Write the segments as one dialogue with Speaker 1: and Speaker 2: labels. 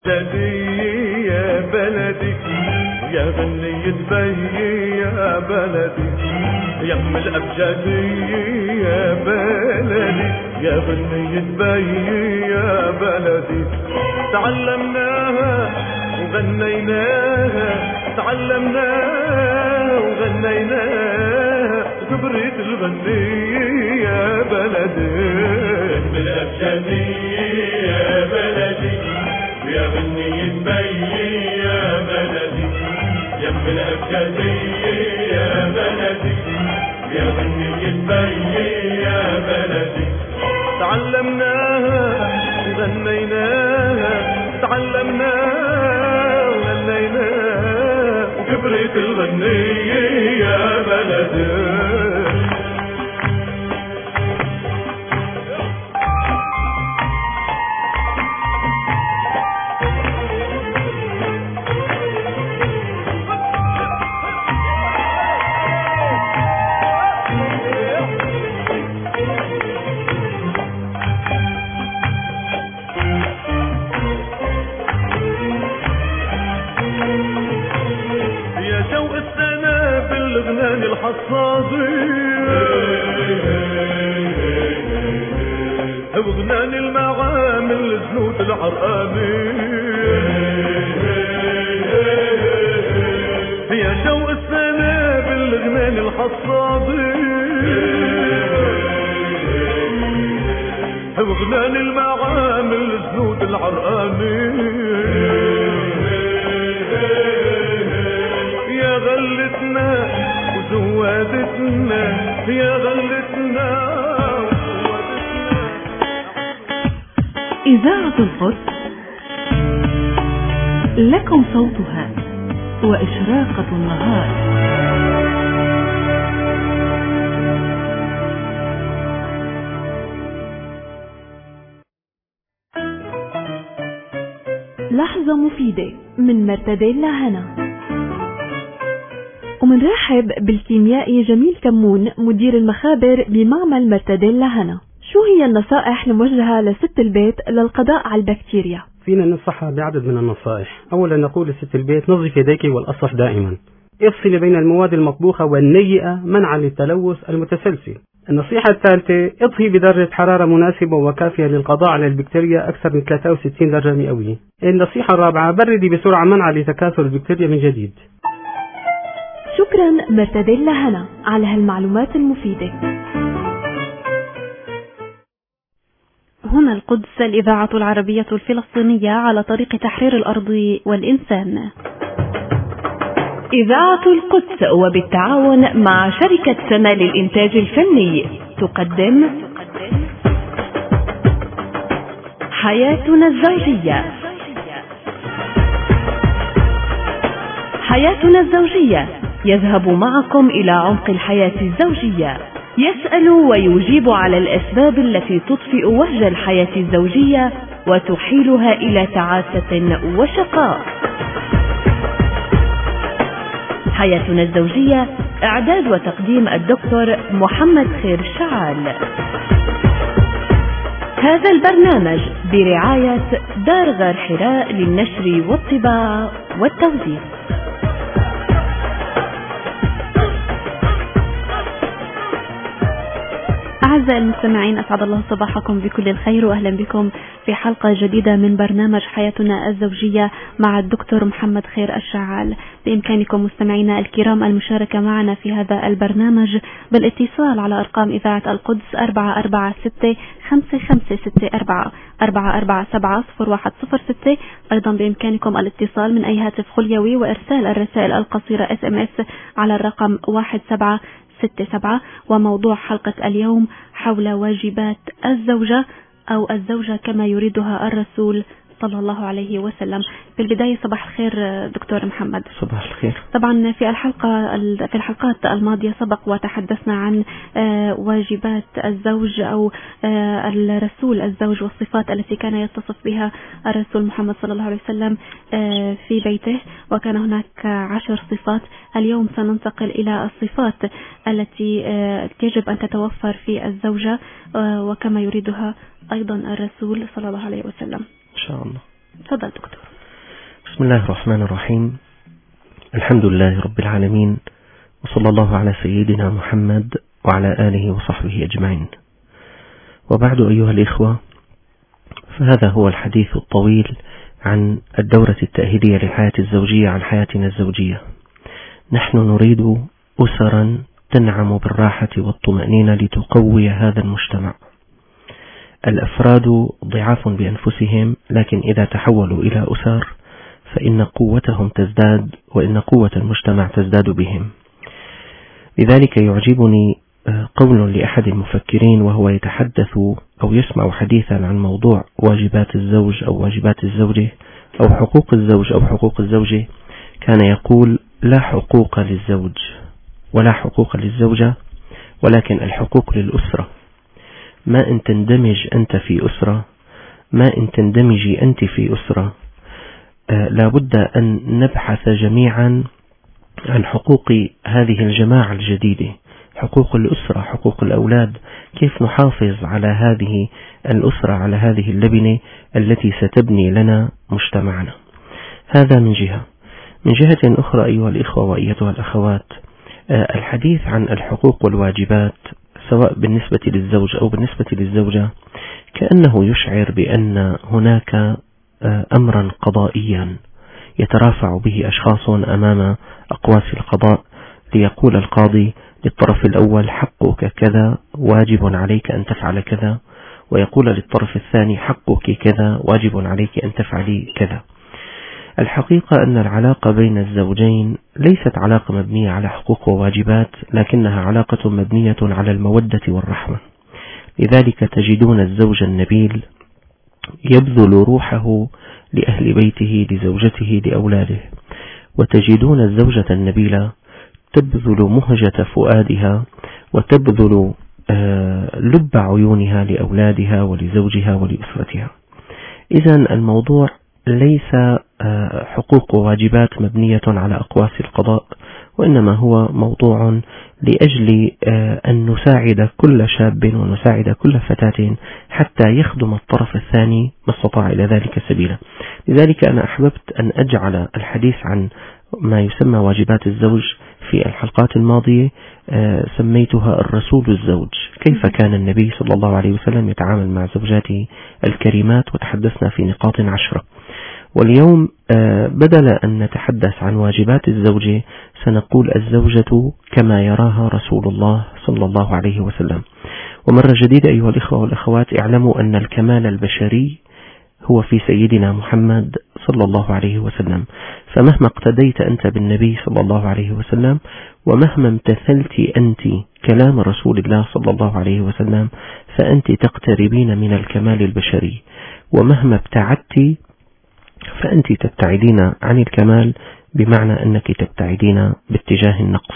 Speaker 1: بلدي يا بلدي يا غنية بي يا بلدي يم الأبجدي يا بلدي يا غنية بي يا بلدي تعلمناها وغنيناها تعلمناها وغنيناها كبرت الغنية يا بلدي يم الأبجدي يا بلدي يا غنية بي يا بلدي يم الأبجدي يا بلدي يا غنية بي يا بلدي تعلمناها وغنيناها تعلمناها وغنيناها وكبرت الغنية يا بلدي. الغنان الحصادي وغنان المعامل الزنود العرقاني يا شوق السنة بالغنان الحصادي وغنان المعامل الزنود العرقاني يا غلتنا وزوادتنا يا غلتنا وزوادتنا.
Speaker 2: إذاعة القدس لكم صوتها وإشراقة النهار. لحظة مفيدة من مرتديلا هنا. ومنرحب بالكيميائي جميل كمون مدير المخابر بمعمل مرتديلا هنا. شو هي النصائح الموجهة لست البيت للقضاء على البكتيريا؟
Speaker 3: فينا ننصحها بعدد من النصائح. أولا نقول لست البيت نظف يديك والأصح دائما، افصل بين المواد المطبوخة والنيئة منعا للتلوث المتسلسل. النصيحة الثالثة اطهي بدرجة حرارة مناسبة وكافية للقضاء على البكتيريا أكثر من 63 درجة مئوية. النصيحة الرابعة بردي بسرعة منعا لتكاثر البكتيريا من جديد.
Speaker 2: شكرا مرتديلا هنا على هالمعلومات المفيدة. هنا القدس، الإذاعة العربية الفلسطينية على طريق تحرير الأرض والإنسان. إذاعة القدس وبالتعاون مع شركة سما للإنتاج الفني تقدم حياتنا الزوجية. حياتنا الزوجية يذهب معكم إلى عمق الحياة الزوجية، يسأل ويجيب على الأسباب التي تطفئ وهج الحياة الزوجية وتحيلها إلى تعاسة وشقاء. حياتنا الزوجية، إعداد وتقديم الدكتور محمد خير الشعال. هذا البرنامج برعاية دار غار حراء للنشر والطباعة والتوزيع. أعزائي المستمعين، أسعد الله صباحكم بكل الخير، وأهلا بكم في حلقة جديدة من برنامج حياتنا الزوجية مع الدكتور محمد خير الشعال. بإمكانكم مستمعينا الكرام المشاركة معنا في هذا البرنامج بالاتصال على أرقام إذاعة القدس 446-5564 447-0106. أيضا بإمكانكم الاتصال من أي هاتف خليوي وإرسال الرسائل القصيرة SMS على الرقم 1767. وموضوع حلقة اليوم حول واجبات الزوجة أو الزوجة كما يريدها الرسول صلى الله عليه وسلم. في البداية صباح الخير دكتور محمد.
Speaker 3: صباح الخير.
Speaker 2: طبعا في الحلقات الماضية سبق وتحدثنا عن واجبات الزوج أو الرسول الزوج والصفات التي كان يتصف بها الرسول محمد صلى الله عليه وسلم في بيته، وكان هناك 10 صفات. اليوم سننتقل إلى الصفات التي يجب أن تتوفر في الزوجة وكما يريدها أيضا الرسول صلى الله عليه وسلم.
Speaker 3: إن شاء الله.
Speaker 2: تفضل دكتور.
Speaker 4: بسم الله الرحمن الرحيم. الحمد لله رب العالمين، وصلى الله على سيدنا محمد وعلى آله وصحبه أجمعين. وبعد أيها الإخوة، فهذا هو الحديث الطويل عن الدورة التأهيلية للحياة الزوجية، عن حياتنا الزوجية. نحن نريد أسرا تنعم بالراحة والطمأنينة لتقوي هذا المجتمع. الأفراد ضعاف بأنفسهم، لكن إذا تحولوا إلى أسر فإن قوتهم تزداد، وإن قوة المجتمع تزداد بهم. لذلك يعجبني قول لأحد المفكرين وهو يتحدث أو يسمع حديثا عن موضوع واجبات الزوج أو واجبات الزوجة أو حقوق الزوج أو حقوق الزوجة، كان يقول: لا حقوق للزوج ولا حقوق للزوجة، ولكن الحقوق للأسرة. ما إن تندمج أنت في أسرة، ما إن تندمجي أنت في أسرة، لابد أن نبحث جميعا عن حقوق هذه الجماعة الجديدة، حقوق الأسرة، حقوق الأولاد، كيف نحافظ على هذه الأسرة، على هذه اللبنة التي ستبني لنا مجتمعنا. هذا من جهة. من جهة أخرى أيها الإخوة وأيتها الأخوات، الحديث عن الحقوق والواجبات سواء بالنسبة للزوج أو بالنسبة للزوجة كأنه يشعر بأن هناك أمرا قضائيا يترافع به أشخاص أمام أقواس القضاء، ليقول القاضي للطرف الأول: حقك كذا، واجب عليك أن تفعل كذا، ويقول للطرف الثاني: حقك كذا، واجب عليك أن تفعلي كذا. الحقيقة أن العلاقة بين الزوجين ليست علاقة مبنية على حقوق وواجبات، لكنها علاقة مبنية على المودة والرحمة. لذلك تجدون الزوج النبيل يبذل روحه لأهل بيته، لزوجته، لأولاده، وتجدون الزوجة النبيلة تبذل مهجة فؤادها وتبذل لب عيونها لأولادها ولزوجها ولأسرتها. إذن الموضوع ليس حقوق وواجبات مبنية على أقواس القضاء، وإنما هو موضوع لأجل أن نساعد كل شاب ونساعد كل فتاة حتى يخدم الطرف الثاني ما استطاع إلى ذلك سبيلا. لذلك أنا أحببت أن أجعل الحديث عن ما يسمى واجبات الزوج في الحلقات الماضية سميتها الرسول الزوج، كيف كان النبي صلى الله عليه وسلم يتعامل مع زوجاته الكريمات، وتحدثنا في نقاط 10. واليوم بدل أن نتحدث عن واجبات الزوجة سنقول الزوجة كما يراها رسول الله صلى الله عليه وسلم. ومرة جديدة أيها الإخوة والأخوات، اعلموا أن الكمال البشري هو في سيدنا محمد صلى الله عليه وسلم. فمهما اقتديت أنت بالنبي صلى الله عليه وسلم، ومهما امتثلت أنت كلام رسول الله صلى الله عليه وسلم، فأنت تقتربين من الكمال البشري، ومهما ابتعدت فأنت تبتعدين عن الكمال، بمعنى أنك تبتعدين باتجاه النقص.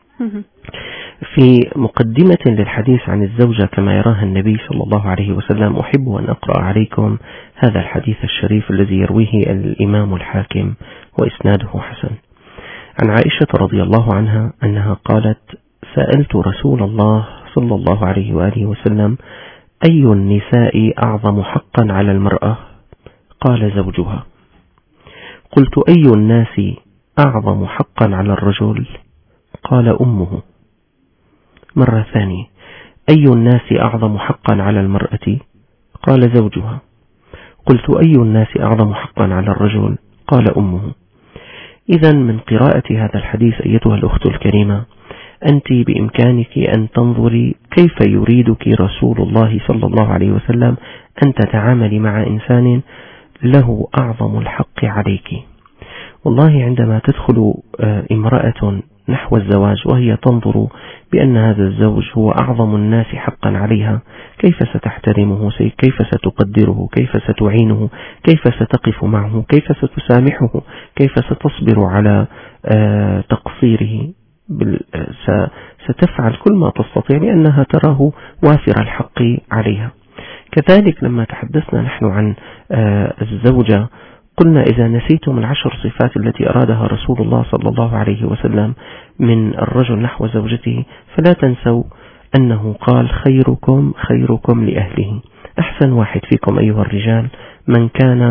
Speaker 4: في مقدمة للحديث عن الزوجة كما يراها النبي صلى الله عليه وسلم، أحب أن أقرأ عليكم هذا الحديث الشريف الذي يرويه الإمام الحاكم وإسناده حسن. عن عائشة رضي الله عنها أنها قالت: سألت رسول الله صلى الله عليه وآله وسلم: أي النساء أعظم حقا على المرأة؟ قال: زوجها. قلت: أي الناس أعظم حقا على الرجل؟ قال: أمه. مرة ثانية: أي الناس أعظم حقا على المرأة؟ قال: زوجها. قلت: أي الناس أعظم حقا على الرجل؟ قال: أمه. إذن من قراءة هذا الحديث أيتها الأخت الكريمة، أنت بإمكانك أن تنظري كيف يريدك رسول الله صلى الله عليه وسلم أن تتعاملي مع إنسان له أعظم الحق عليك. والله عندما تدخل امرأة نحو الزواج وهي تنظر بأن هذا الزوج هو أعظم الناس حقا عليها، كيف ستحترمه، كيف ستقدره، كيف ستعينه، كيف ستقف معه، كيف ستسامحه، كيف ستصبر على تقصيره، ستفعل كل ما تستطيع لأنها تراه وافر الحق عليها. كذلك لما تحدثنا نحن عن الزوجة قلنا: إذا نسيتم 10 صفات التي أرادها رسول الله صلى الله عليه وسلم من الرجل نحو زوجته، فلا تنسوا أنه قال: خيركم خيركم لأهله. أحسن واحد فيكم أيها الرجال من كان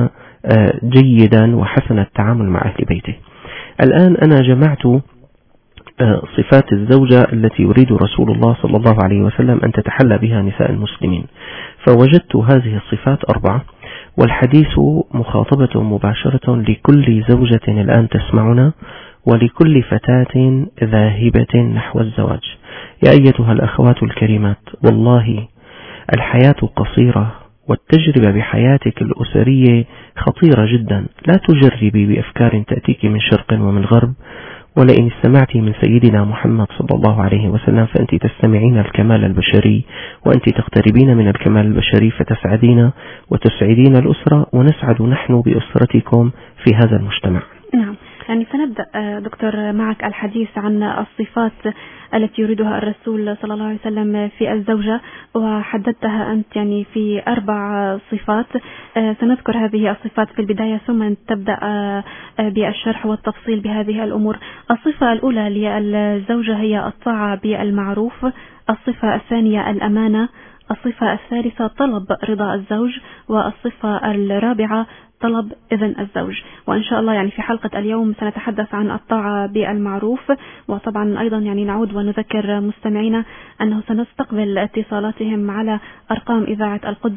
Speaker 4: جيدا وحسن التعامل مع أهل بيته. الآن أنا جمعت صفات الزوجة التي يريد رسول الله صلى الله عليه وسلم أن تتحلى بها نساء المسلمين، فوجدت هذه الصفات 4، والحديث مخاطبة مباشرة لكل زوجة الآن تسمعنا ولكل فتاة ذاهبة نحو الزواج. يا أيتها الأخوات الكريمات، والله الحياة قصيرة، والتجربة بحياتك الأسرية خطيرة جدا. لا تجربي بأفكار تأتيك من شرق ومن غرب، ولئن استمعت من سيدنا محمد صلى الله عليه وسلم فأنت تستمعين الكمال البشري، وأنت تقتربين من الكمال البشري فتسعدين وتسعدين الأسرة، ونسعد نحن بأسرتكم في هذا المجتمع.
Speaker 2: نعم، يعني سنبدأ دكتور معك الحديث عن الصفات التي يريدها الرسول صلى الله عليه وسلم في الزوجة، وحددتها أنت يعني في 4 صفات. سنذكر هذه الصفات في البداية ثم تبدأ بالشرح والتفصيل بهذه الأمور. الصفة الأولى للزوجة هي الطاعة بالمعروف، الصفة الثانية الأمانة، الصفة الثالثة طلب رضا الزوج، والصفة الرابعة طلب إذن الزوج. وإن شاء الله يعني في حلقة اليوم سنتحدث عن الطاعة بالمعروف، وطبعا أيضا يعني نعود ونذكر مستمعينا أنه سنستقبل اتصالاتهم على أرقام إذاعة القدس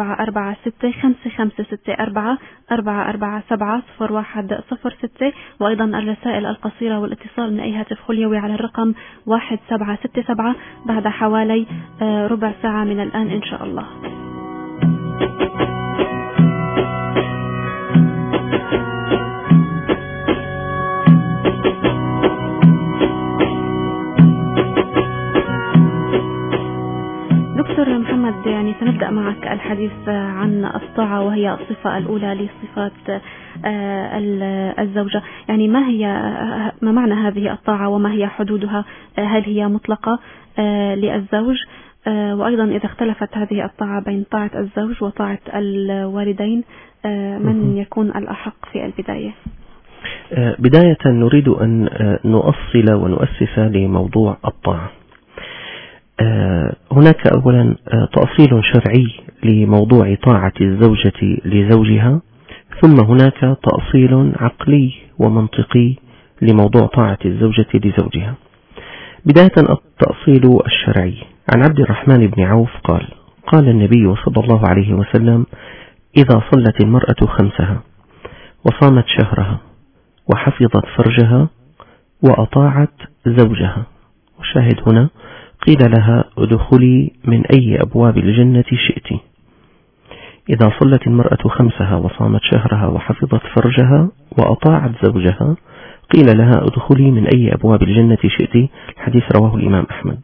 Speaker 2: 446-554-447-0106، وأيضا الرسائل القصيرة والاتصال من أي هاتف خليوي على الرقم 1767 بعد حوالي ربع ساعة من الآن إن شاء الله. دكتور محمد، يعني سنبدأ معك الحديث عن الطاعة، وهي الصفة الأولى لصفات الزوجة. يعني ما معنى هذه الطاعة وما هي حدودها؟ هل هي مطلقة للزوج؟ وأيضا إذا اختلفت هذه الطاعة بين طاعة الزوج وطاعة الوالدين، من يكون الأحق في البداية؟
Speaker 4: بداية نريد أن نؤصل ونؤسس لموضوع الطاعة. هناك أولا تأصيل شرعي لموضوع طاعة الزوجة لزوجها، ثم هناك تأصيل عقلي ومنطقي لموضوع طاعة الزوجة لزوجها. بداية التأصيل الشرعي، عن عبد الرحمن بن عوف قال النبي صلى الله عليه وسلم: إذا صلت المرأة 5 وصامت شهرها وحفظت فرجها وأطاعت زوجها، والشاهد هنا قيل لها: ادخلي من أي أبواب الجنة شئت. إذا صلت المرأة 5 وصامت شهرها وحفظت فرجها وأطاعت زوجها قيل لها: ادخلي من أي أبواب الجنة شئت. الحديث رواه الإمام أحمد.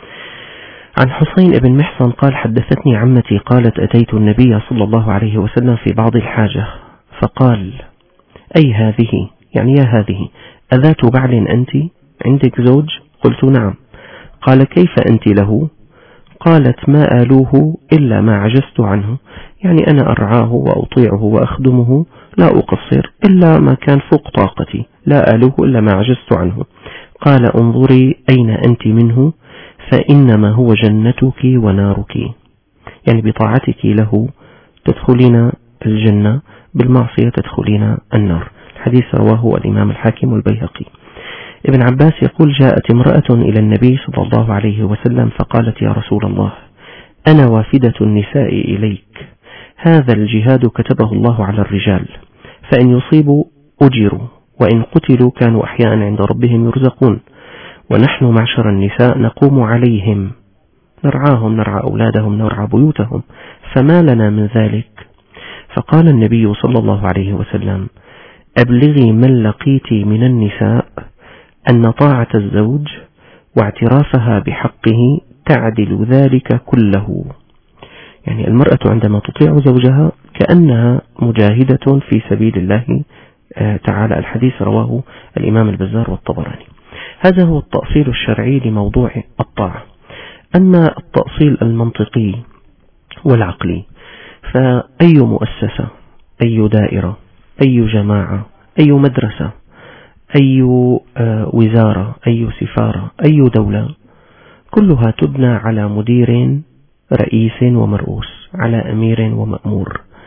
Speaker 4: عن حسين بن محصن قال: حدثتني عمتي قالت: أتيت النبي صلى الله عليه وسلم في بعض الحاجة فقال: أي هذه، يعني يا هذه، أذات بعل أنت؟ عندك زوج؟ قلت: نعم. قال: كيف أنت له؟ قالت: ما آلوه إلا ما عجزت عنه، يعني أنا أرعاه وأطيعه وأخدمه، لا أقصر إلا ما كان فوق طاقتي، لا آلوه إلا ما عجزت عنه. قال: انظري أين أنت منه، فإنما هو جنتك ونارك، يعني بطاعتك له تدخلين الجنة، بالمعصية تدخلين النار. الحديث رواه الإمام الحاكم والبيهقي. ابن عباس يقول: جاءت امرأة إلى النبي صلى الله عليه وسلم فقالت: يا رسول الله، أنا وافدة النساء إليك، هذا الجهاد كتبه الله على الرجال، فإن يصيبوا أجروا، وإن قتلوا كانوا أحياء عند ربهم يرزقون، ونحن معشر النساء نقوم عليهم، نرعاهم، نرعى أولادهم، نرعى بيوتهم، فما لنا من ذلك؟ فقال النبي صلى الله عليه وسلم: أبلغي من لقيت من النساء أن طاعة الزوج واعترافها بحقه تعدل ذلك كله. يعني المرأة عندما تطيع زوجها كأنها مجاهدة في سبيل الله تعالى. الحديث رواه الإمام البزار والطبراني. هذا هو التأصيل الشرعي لموضوع الطاعة. أما التأصيل المنطقي والعقلي، فأي مؤسسة، أي دائرة، أي جماعة، أي مدرسة، أي وزارة، أي سفارة، أي دولة، كلها تبنى على مدير رئيس ومرؤوس، على أمير ومأمور،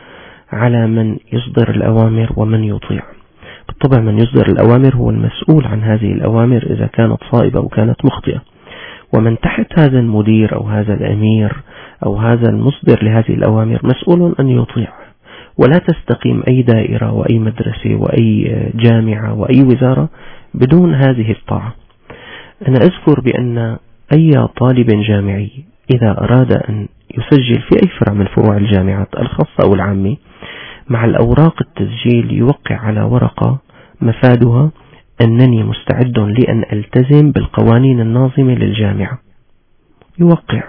Speaker 4: على من يصدر الأوامر ومن يطيع. بالطبع من يصدر الأوامر هو المسؤول عن هذه الأوامر إذا كانت صائبة أو كانت مخطئة، ومن تحت هذا المدير أو هذا الأمير أو هذا المصدر لهذه الأوامر مسؤول أن يطيع. ولا تستقيم أي دائرة وأي مدرسة وأي جامعة وأي وزارة بدون هذه الطاعة. أنا أذكر بأن أي طالب جامعي إذا أراد أن يسجل في أي فرع من فروع الجامعات الخاصة أو العامة، مع الأوراق التسجيل يوقع على ورقة مفادها أنني مستعد لأن ألتزم بالقوانين الناظمة للجامعة، يوقع.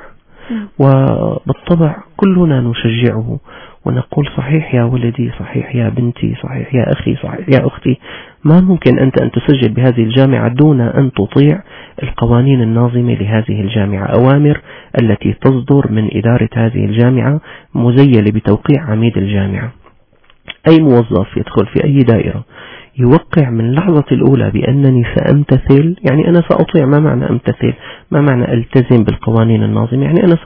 Speaker 4: وبالطبع كلنا نشجعه ونقول صحيح يا ولدي، صحيح يا بنتي، صحيح يا أخي، صحيح يا أختي، ما ممكن أنت أن تسجل بهذه الجامعة دون أن تطيع القوانين الناظمة لهذه الجامعة، أوامر التي تصدر من إدارة هذه الجامعة مزيلة بتوقيع عميد الجامعة. أي موظف يدخل في أي دائرة يوقع من اللحظة الأولى بأنني سأمتثل، يعني أنا سأطيع. ما معنى أمتثل؟ ما معنى ألتزم بالقوانين الناظمة؟ يعني أنا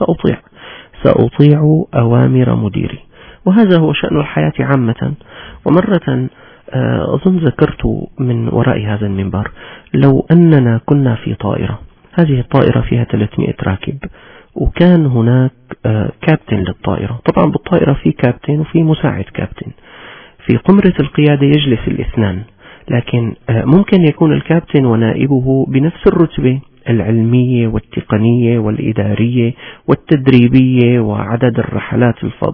Speaker 4: سأطيع أوامر مديري. وهذا هو شأن الحياة عامة. ومرة أظن ذكرت من وراء هذا المنبر، لو أننا كنا في طائرة، هذه الطائرة فيها 300 راكب، وكان هناك كابتن للطائرة. طبعا بالطائرة في كابتن وفي مساعد كابتن. في قمرة القيادة يجلس الاثنان، لكن ممكن يكون الكابتن ونائبه بنفس الرتبة العلمية والتقنية والإدارية والتدريبية وعدد الرحلات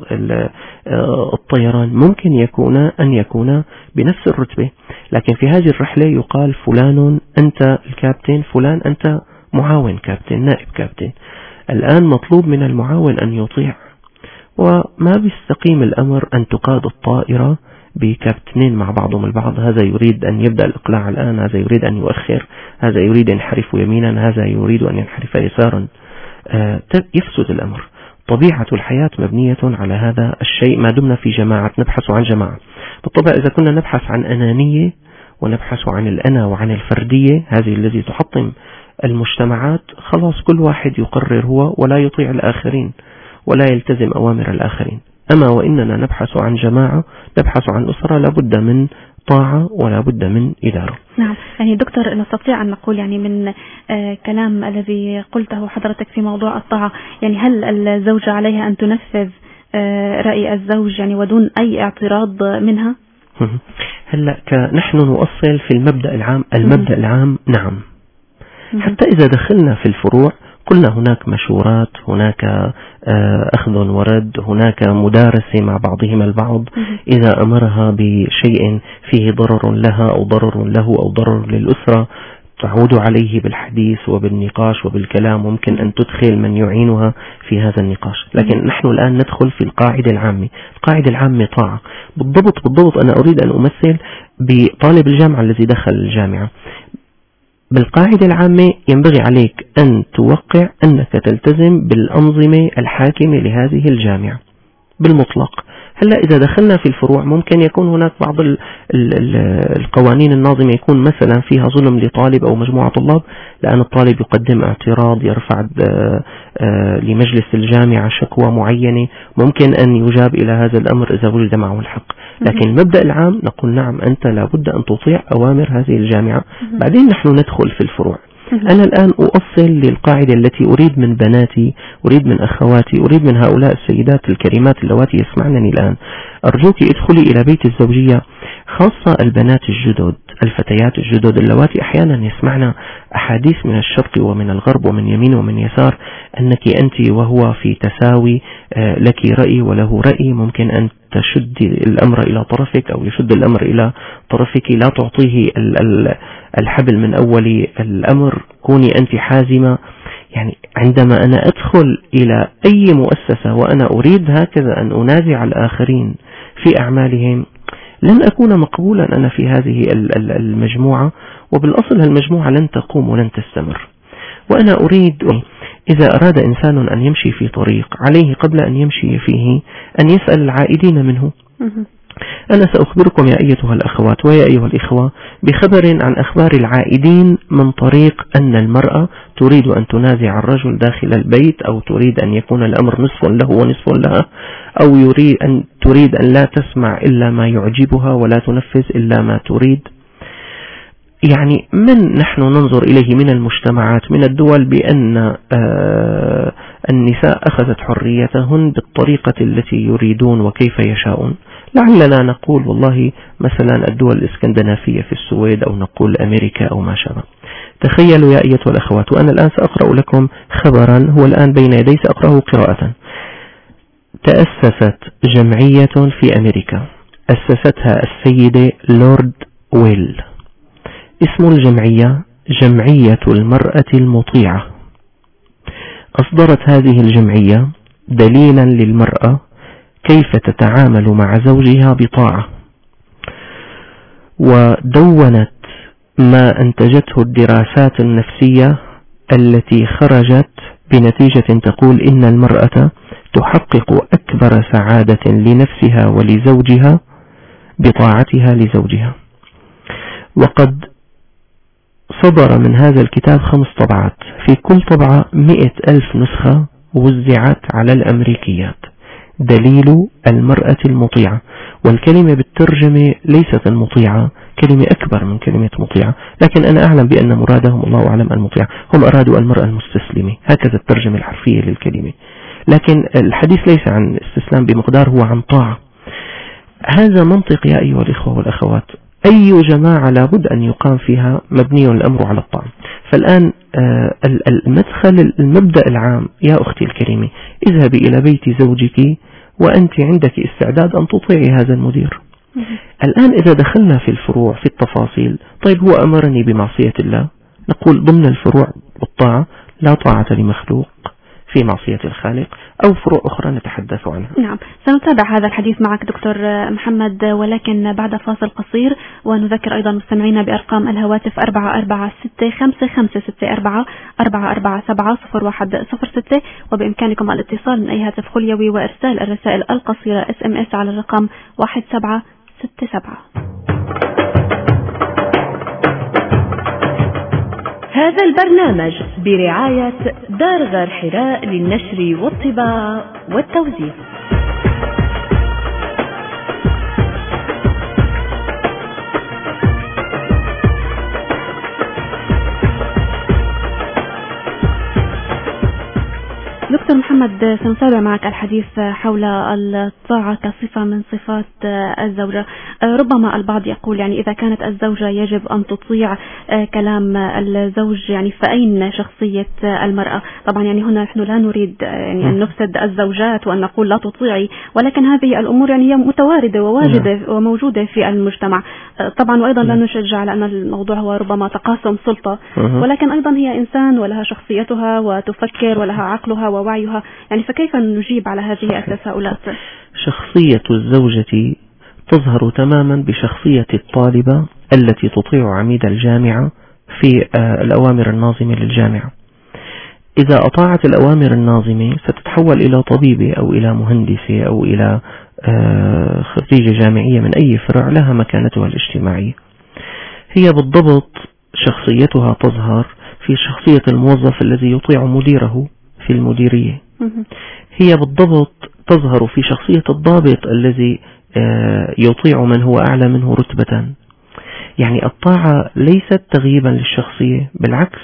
Speaker 4: الطيران ممكن أن يكون بنفس الرتبة، لكن في هذه الرحلة يقال فلان أنت الكابتن، فلان أنت معاون كابتن، نائب كابتن. الآن مطلوب من المعاون أن يطيع، وما بيستقيم الأمر أن تقاد الطائرة بكابتنين مع بعضهم البعض. هذا يريد أن يبدأ الإقلاع الآن، هذا يريد أن يؤخر، هذا يريد أن ينحرف يمينا، هذا يريد أن ينحرف يسارا. يفسد الأمر. طبيعة الحياة مبنية على هذا الشيء ما دمنا في جماعة نبحث عن جماعة. بالطبع إذا كنا نبحث عن أنانية ونبحث عن الأنا وعن الفردية، هذه التي تحطم المجتمعات، خلاص كل واحد يقرر هو ولا يطيع الآخرين ولا يلتزم أوامر الآخرين. أما وإننا نبحث عن جماعة، نبحث عن أسرة، لابد من طاعة ولا بد من إدارة.
Speaker 2: نعم، يعني دكتور نستطيع أن نقول يعني من كلام الذي قلته حضرتك في موضوع الطاعة، يعني هل الزوجة عليها أن تنفذ رأي الزوج يعني ودون أي اعتراض منها؟
Speaker 4: هلا نحن نؤصل في المبدأ العام. المبدأ العام نعم. حتى إذا دخلنا في الفروع قلنا هناك مشورات، هناك أخذ ورد، هناك مدارسة مع بعضهم البعض. إذا أمرها بشيء فيه ضرر لها أو ضرر له أو ضرر للأسرة تعود عليه بالحديث وبالنقاش وبالكلام، ممكن أن تدخل من يعينها في هذا النقاش. لكن نحن الآن ندخل في القاعدة العامة. القاعدة العامة طاعة. بالضبط أنا أريد أن أمثل بطالب الجامعة الذي دخل الجامعة. بالقاعدة العامة ينبغي عليك أن توقع أنك تلتزم بالأنظمة الحاكمة لهذه الجامعة بالمطلق. هلا إذا دخلنا في الفروع ممكن يكون هناك بعض القوانين الناظمة يكون مثلا فيها ظلم لطالب أو مجموعة طلاب، لأن الطالب يقدم اعتراض، يرفع لمجلس الجامعة شكوى معينة، ممكن أن يجاب إلى هذا الأمر إذا وجد معه الحق. لكن المبدأ العام نقول نعم أنت لابد أن تطيع أوامر هذه الجامعة. بعدين نحن ندخل في الفروع. أنا الآن أؤصل للقاعدة التي أريد من بناتي، أريد من أخواتي، أريد من هؤلاء السيدات الكريمات اللواتي يسمعنني الآن. أرجوك ادخلي إلى بيت الزوجية، خاصة البنات الجدد، الفتيات الجدد اللواتي أحيانا يسمعنا أحاديث من الشرق ومن الغرب ومن يمين ومن يسار أنك أنت وهو في تساوي، لك رأي وله رأي، ممكن أن تشد الأمر إلى طرفك أو يشد الأمر إلى طرفك، لا تعطيه الحبل من أول الأمر، كوني أنت حازمة. يعني عندما أنا أدخل إلى أي مؤسسة وأنا أريد هكذا أن أنازع الآخرين في أعمالهم، لن أكون مقبولا أنا في هذه المجموعة، وبالأصل المجموعة لن تقوم ولن تستمر. وأنا أريد إذا أراد إنسان أن يمشي في طريق عليه قبل أن يمشي فيه أن يسأل العائدين منه، أنا سأخبركم يا أيتها الأخوات ويا أيها الإخوة بخبر عن أخبار العائدين من طريق أن المرأة تريد أن تنازع الرجل داخل البيت، أو تريد أن يكون الأمر نصف له ونصف لها، أو تريد أن لا تسمع إلا ما يعجبها ولا تنفذ إلا ما تريد. يعني من نحن ننظر إليه من المجتمعات من الدول بأن النساء أخذت حريتهن بالطريقة التي يريدون وكيف يشاءون. لعلنا نقول والله مثلا الدول الإسكندنافية في السويد، أو نقول أمريكا أو ما شابه. تخيلوا يا أيتها الأخوات، وأنا الآن سأقرأ لكم خبرا هو الآن بين يدي، سأقرأه قراءة. تأسست جمعية في أمريكا أسستها السيدة لورد ويل. اسم الجمعية جمعية المرأة المطيعة. أصدرت هذه الجمعية دليلا للمرأة كيف تتعامل مع زوجها بطاعة، ودونت ما أنتجته الدراسات النفسية التي خرجت بنتيجة تقول إن المرأة تحقق أكبر سعادة لنفسها ولزوجها بطاعتها لزوجها. وقد صدر من هذا الكتاب 5 طبعات، في كل طبعة 100,000 نسخة وزعت على الأمريكيات. دليل المرأة المطيعة، والكلمة بالترجمة ليست المطيعة، كلمة أكبر من كلمة مطيعة، لكن أنا أعلم بأن مرادهم الله أعلم المطيعة. هم أرادوا المرأة المستسلمة، هكذا الترجمة الحرفية للكلمة، لكن الحديث ليس عن استسلام بمقدار، هو عن طاعة. هذا منطق يا أيها الإخوة والأخوات، أي جماعة لابد أن يقام فيها مبني الأمر على الطاعة. فالآن المبدأ العام يا أختي الكريمة، اذهبي إلى بيت زوجك وأنت عندك استعداد أن تطيعي هذا المدير. الآن إذا دخلنا في الفروع في التفاصيل، طيب هو أمرني بمعصية الله، نقول ضمن الفروع والطاعة لا طاعة لمخلوق في معصية الخالق، أو فروع أخرى نتحدث عنها.
Speaker 2: نعم، سنتابع هذا الحديث معك دكتور محمد، ولكن بعد فاصل قصير. ونذكر أيضا مستمعينا بأرقام الهواتف 44655447 وبإمكانكم الاتصال من أي هاتف خليوي وإرسال الرسائل القصيرة SMS على الرقم 1767.
Speaker 5: هذا البرنامج برعاية دار غار حراء للنشر والطباعة والتوزيع.
Speaker 2: دكتور محمد، سنتابع معك الحديث حول الطاعة كصفة من صفات الزوجة. ربما البعض يقول يعني إذا كانت الزوجة يجب أن تطيع كلام الزوج، يعني فأين شخصية المرأة؟ طبعا يعني هنا نحن لا نريد يعني أن نفسد الزوجات وأن نقول لا تطيعي، ولكن هذه الأمور يعني هي متواردة وواجدة وموجودة في المجتمع طبعا. وأيضا لا نشجع على أن الموضوع هو ربما تقاسم سلطة، ولكن أيضا هي إنسان ولها شخصيتها وتفكر ولها عقلها ووعيها، يعني فكيف نجيب على هذه التساؤلات؟
Speaker 4: شخصية الزوجة تظهر تماما بشخصية الطالبة التي تطيع عميد الجامعة في الأوامر الناظمة للجامعة. إذا أطاعت الأوامر الناظمة ستتحول إلى طبيبة أو إلى مهندسة أو إلى خريجة جامعية من أي فرع لها مكانتها الاجتماعية. هي بالضبط شخصيتها تظهر في شخصية الموظف الذي يطيع مديره في المديرية. هي بالضبط تظهر في شخصية الضابط الذي يطيع من هو أعلى منه رتبة. يعني الطاعة ليست تغييبا للشخصية، بالعكس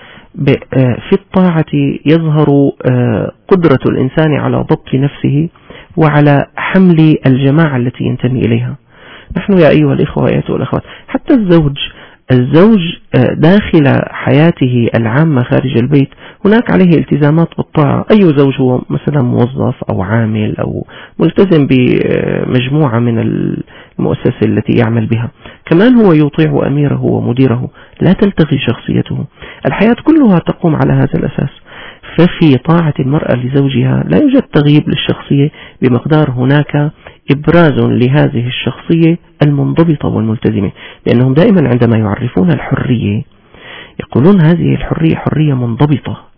Speaker 4: في الطاعة يظهر قدرة الإنسان على ضبط نفسه وعلى حمل الجماعة التي ينتمي إليها. نحن يا أيها الإخوة وأيتها الأخوات، حتى الزوج داخل حياته العامة خارج البيت هناك عليه التزامات بالطاعة. أي زوج هو مثلا موظف أو عامل أو ملتزم بمجموعة من المؤسسة التي يعمل بها، كمان هو يطيع أميره ومديره، لا تلتغي شخصيته. الحياة كلها تقوم على هذا الأساس. ففي طاعة المرأة لزوجها لا يوجد تغييب للشخصية بمقدار هناك إبراز لهذه الشخصية المنضبطة والملتزمة، لأنهم دائما عندما يعرفون الحرية يقولون هذه الحرية حرية منضبطة،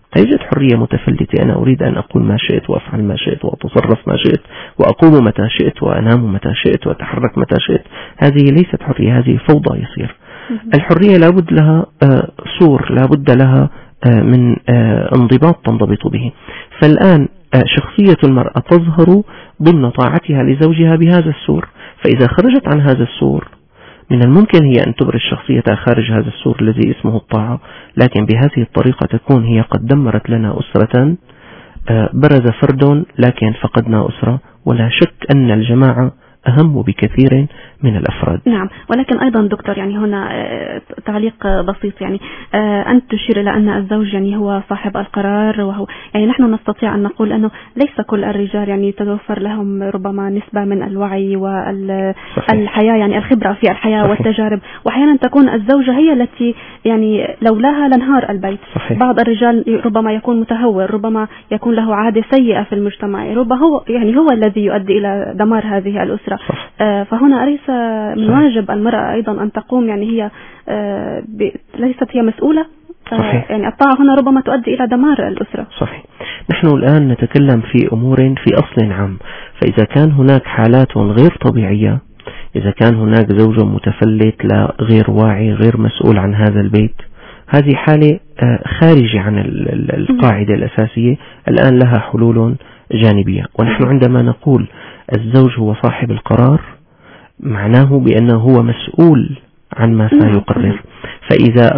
Speaker 4: لا يوجد حرية متفلتة، أنا أريد أن أقول ما شئت وأفعل ما شئت وأتصرف ما شئت وأقوم متى شئت وأنام متى شئت وأتحرك متى شئت. هذه ليست حرية، هذه فوضى يصير. الحرية لابد لها سور، لابد لها من انضباط تنضبط به. فالآن شخصية المرأة تظهر ضمن طاعتها لزوجها بهذا السور، فإذا خرجت عن هذا السور من الممكن هي أن تبرز شخصيتها خارج هذا السور الذي اسمه الطاعة، لكن بهذه الطريقة تكون هي قد دمرت لنا أسرة، برز فرد لكن فقدنا أسرة. ولا شك أن الجماعة أهم بكثير من الأفراد.
Speaker 2: نعم، ولكن أيضا دكتور يعني هنا تعليق بسيط، يعني أنت تشير إلى أن الزوج يعني هو صاحب القرار، وهو يعني نحن نستطيع أن نقول أنه ليس كل الرجال يعني تتوفر لهم ربما نسبة من الوعي والحياة، يعني الخبرة في الحياة والتجارب، وأحيانا تكون الزوجة هي التي يعني لولاها لانهار البيت. بعض الرجال ربما يكون متهور، ربما يكون له عادة سيئة في المجتمع، ربما هو الذي يؤدي إلى دمار هذه الأسرة. فهنا أليس من واجب المرأة أيضا أن تقوم، يعني هي ليست هي مسؤولة، يعني الطاعة هنا ربما تؤدي إلى دمار الأسرة.
Speaker 4: صحيح. نحن الآن نتكلم في أمور في أصل عام، فإذا كان هناك حالات غير طبيعية، إذا كان هناك زوج متفلت لا غير واعي غير مسؤول عن هذا البيت، هذه حالة خارجة عن القاعدة الأساسية، الآن لها حلول جانبية. ونحن عندما نقول الزوج هو صاحب القرار معناه بأنه هو مسؤول عن ما سيقرر، فإذا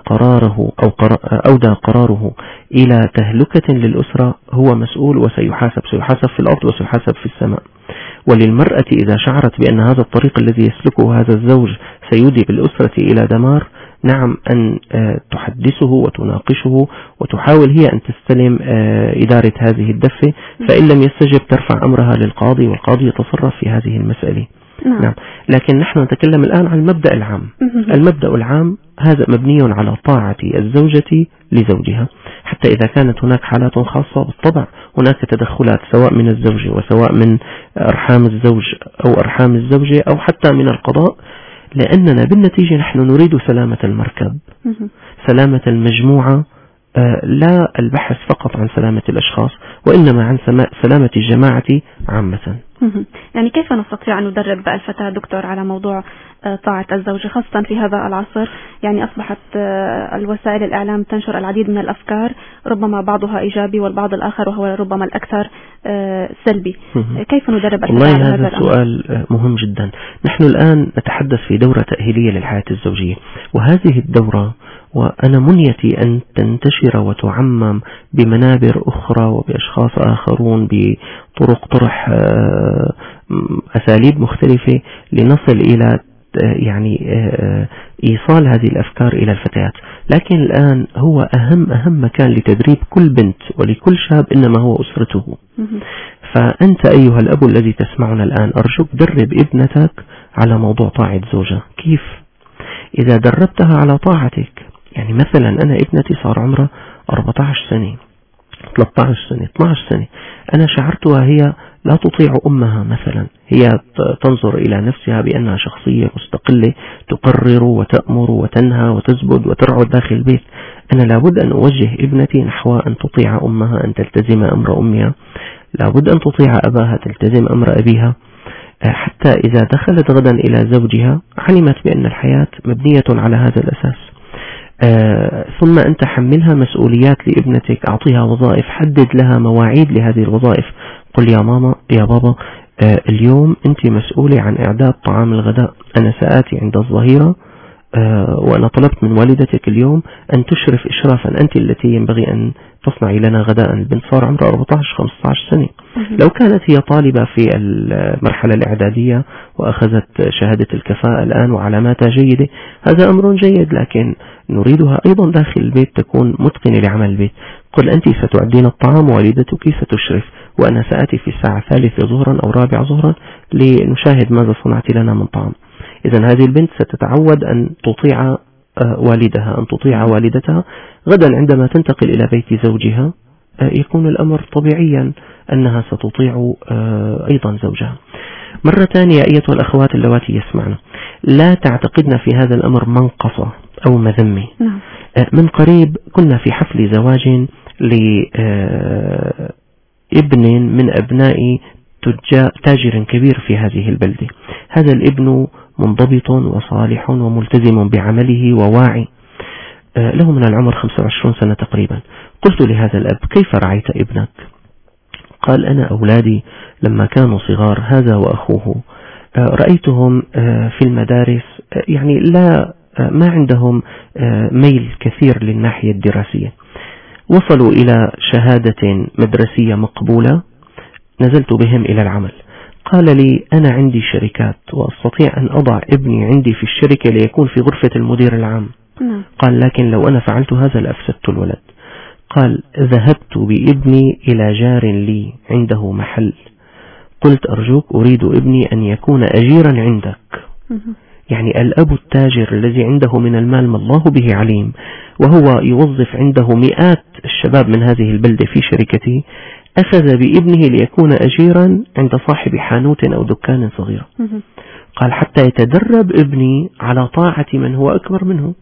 Speaker 4: أودى قراره إلى تهلكة للأسرة هو مسؤول وسيحاسب في الأرض وسيحاسب في السماء. وللمرأة إذا شعرت بأن هذا الطريق الذي يسلكه هذا الزوج سيودي بالأسرة إلى دمار، نعم أن تحدثه وتناقشه وتحاول هي أن تستلم إدارة هذه الدفة، فإن لم يستجب ترفع أمرها للقاضي والقاضي يتصرف في هذه المسألة. نعم. لكن نحن نتكلم الآن عن المبدأ العام. المبدأ العام هذا مبني على طاعة الزوجة لزوجها، حتى إذا كانت هناك حالات خاصة بالطبع هناك تدخلات سواء من الزوج وسواء من أرحام الزوج أو أرحام الزوجة أو حتى من القضاء، لأننا بالنتيجة نحن نريد سلامة المركب، سلامة المجموعة، لا البحث فقط عن سلامة الأشخاص وإنما عن سلامة الجماعة عامة.
Speaker 2: يعني كيف نستطيع أن ندرب الفتاة دكتور على موضوع طاعة الزوج، خاصة في هذا العصر؟ يعني أصبحت الوسائل الإعلام تنشر العديد من الأفكار، ربما بعضها إيجابي والبعض الآخر وهو ربما الأكثر سلبي. كيف ندرب الفتاة على هذا
Speaker 4: السؤال مهم جدا. نحن الآن نتحدث في دورة تأهيلية للحياة الزوجية، وهذه الدورة وأنا منيتي أن تنتشر وتعمم بمنابر أخرى وبأشخاص آخرون بطرق طرح أساليب مختلفة لنصل إلى يعني إيصال هذه الأفكار إلى الفتيات. لكن الآن هو أهم مكان لتدريب كل بنت ولكل شاب إنما هو أسرته. فأنت أيها الأب الذي تسمعنا الآن أرجوك درب ابنتك على موضوع طاعة زوجها. كيف؟ إذا دربتها على طاعتك، يعني مثلا أنا ابنتي صار عمرها 14 سنة 13 سنة 12 سنة، أنا شعرتها هي لا تطيع أمها مثلا، هي تنظر إلى نفسها بأنها شخصية مستقلة تقرر وتأمر وتنهى وتزبد وترعد داخل البيت. أنا لابد أن أوجه ابنتي نحو أن تطيع أمها، أن تلتزم أمر أمها، لابد أن تطيع أباها، تلتزم أمر أبيها، حتى إذا دخلت غدا إلى زوجها علمت بأن الحياة مبنية على هذا الأساس. ثم أنت حملها مسؤوليات لابنتك، أعطيها وظائف، حدد لها مواعيد لهذه الوظائف. قل يا ماما يا بابا اليوم أنت مسؤولة عن إعداد طعام الغداء، أنا سآتي عند الظهيرة وأنا طلبت من والدتك اليوم أن تشرف إشرافا، أنت التي ينبغي أن تصنعي لنا غداء. البنت صار عمرها 14-15 سنة. لو كانت هي طالبة في المرحلة الإعدادية وأخذت شهادة الكفاءة الآن وعلاماتها جيدة هذا أمر جيد، لكن نريدها أيضا داخل البيت تكون متقنة لعمل البيت. قل أنت ستعدين الطعام والدتك ستشرف، وأنا سأتي في الساعة 3 ظهرا أو 4 ظهرا لنشاهد ماذا صنعت لنا من طعام. إذن هذه البنت ستتعود أن تطيع والدها، أن تطيع والدتها. غدا عندما تنتقل إلى بيت زوجها يكون الأمر طبيعيا أنها ستطيع أيضا زوجها. مرة ثانية أيتها الأخوات اللواتي يسمعنا، لا تعتقدنا في هذا الأمر منقصة أو مذمة. من قريب كنا في حفل زواج لابن من أبناء تاجر كبير في هذه البلدة. هذا الابن منضبط وصالح وملتزم بعمله وواعي، له من العمر 25 سنة تقريبا. قلت لهذا الأب: كيف رعيت ابنك؟ قال: أنا أولادي لما كانوا صغار، هذا وأخوه، رأيتهم في المدارس يعني ما عندهم ميل كثير للناحية الدراسية، وصلوا إلى شهادة مدرسية مقبولة، نزلت بهم إلى العمل. قال لي: أنا عندي شركات وأستطيع أن أضع ابني عندي في الشركة ليكون في غرفة المدير العام. قال: لكن لو أنا فعلت هذا لأفسدت الولد. قال: ذهبت بابني إلى جار لي عنده محل، قلت: أرجوك أريد ابني أن يكون أجيرا عندك. يعني الأب التاجر الذي عنده من المال ما الله به عليم، وهو يوظف عنده مئات الشباب من هذه البلدة في شركته، أخذ بابنه ليكون أجيرا عند صاحب حانوت أو دكان صغير. قال: حتى يتدرب ابني على طاعة من هو أكبر منه،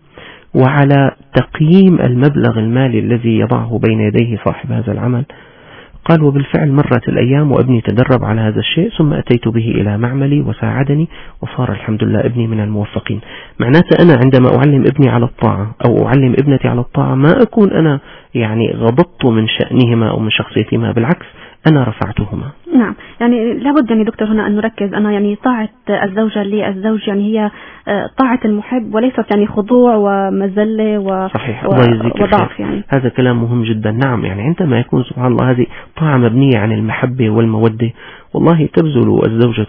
Speaker 4: وعلى تقييم المبلغ المالي الذي يضعه بين يديه صاحب هذا العمل. قال: وبالفعل مرت الأيام وابني تدرب على هذا الشيء، ثم أتيت به إلى معملي وساعدني، وصار الحمد لله ابني من الموفقين. معناته أنا عندما أعلم ابني على الطاعة أو أعلم ابنتي على الطاعة، ما أكون أنا يعني غضبت من شأنهما أو من شخصيتهما، بالعكس أنا رفعتهما.
Speaker 2: نعم، يعني لابد يعني دكتور هنا أن نركز أن يعني طاعة الزوجة للزوج يعني هي طاعة المحب، وليست يعني خضوع ومذلة
Speaker 4: صحيح.
Speaker 2: وضعف. يعني
Speaker 4: هذا كلام مهم جدا. نعم، يعني عندما يكون سبحان الله هذه طاعة مبنية عن المحبة والمودة، والله تبذل الزوجة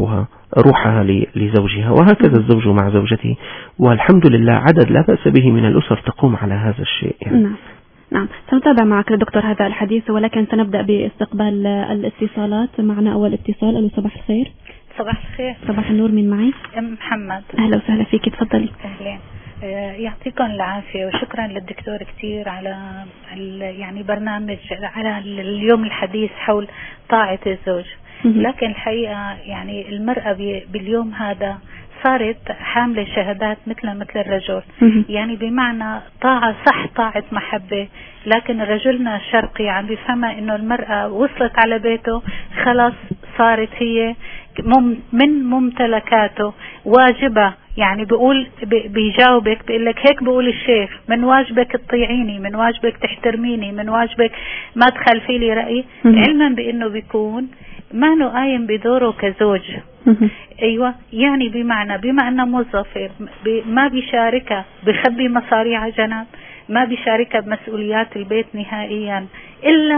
Speaker 4: روحها لزوجها، وهكذا الزوج مع زوجته، والحمد لله عدد لا بأس به من الأسر تقوم على هذا الشيء يعني.
Speaker 2: نعم، سنتابع معك دكتور هذا الحديث، ولكن سنبدأ باستقبال الاتصالات. معنا أول اتصال. ألو، صباح الخير.
Speaker 6: صباح الخير.
Speaker 2: صباح النور، من معي؟
Speaker 6: محمد.
Speaker 2: أهلا وسهلا فيك، تفضلي.
Speaker 6: أهلين. يعطيكم العافية، وشكرا للدكتور كثير على يعني برنامج على اليوم الحديث حول طاعة الزوج. لكن الحقيقة يعني المرأة باليوم هذا صارت حاملة شهادات مثل الرجل، يعني بمعنى طاعة صح، طاعة محبة، لكن رجلنا الشرقي عم بيفهمها انه المرأة وصلت على بيته خلاص صارت هي من ممتلكاته، واجبة. يعني بيجاوبك بيقول لك هيك بقول الشيخ: من واجبك تطيعيني، من واجبك تحترميني، من واجبك ما تخالفي لي رأيي، علما بانه بيكون ما انه قايم بدوره كزوج. ايوه، يعني بمعنى بما انه موظف ما بيشاركها، بخبي مصاري على جنب، ما بيشاركها بمسؤوليات البيت نهائيا إلا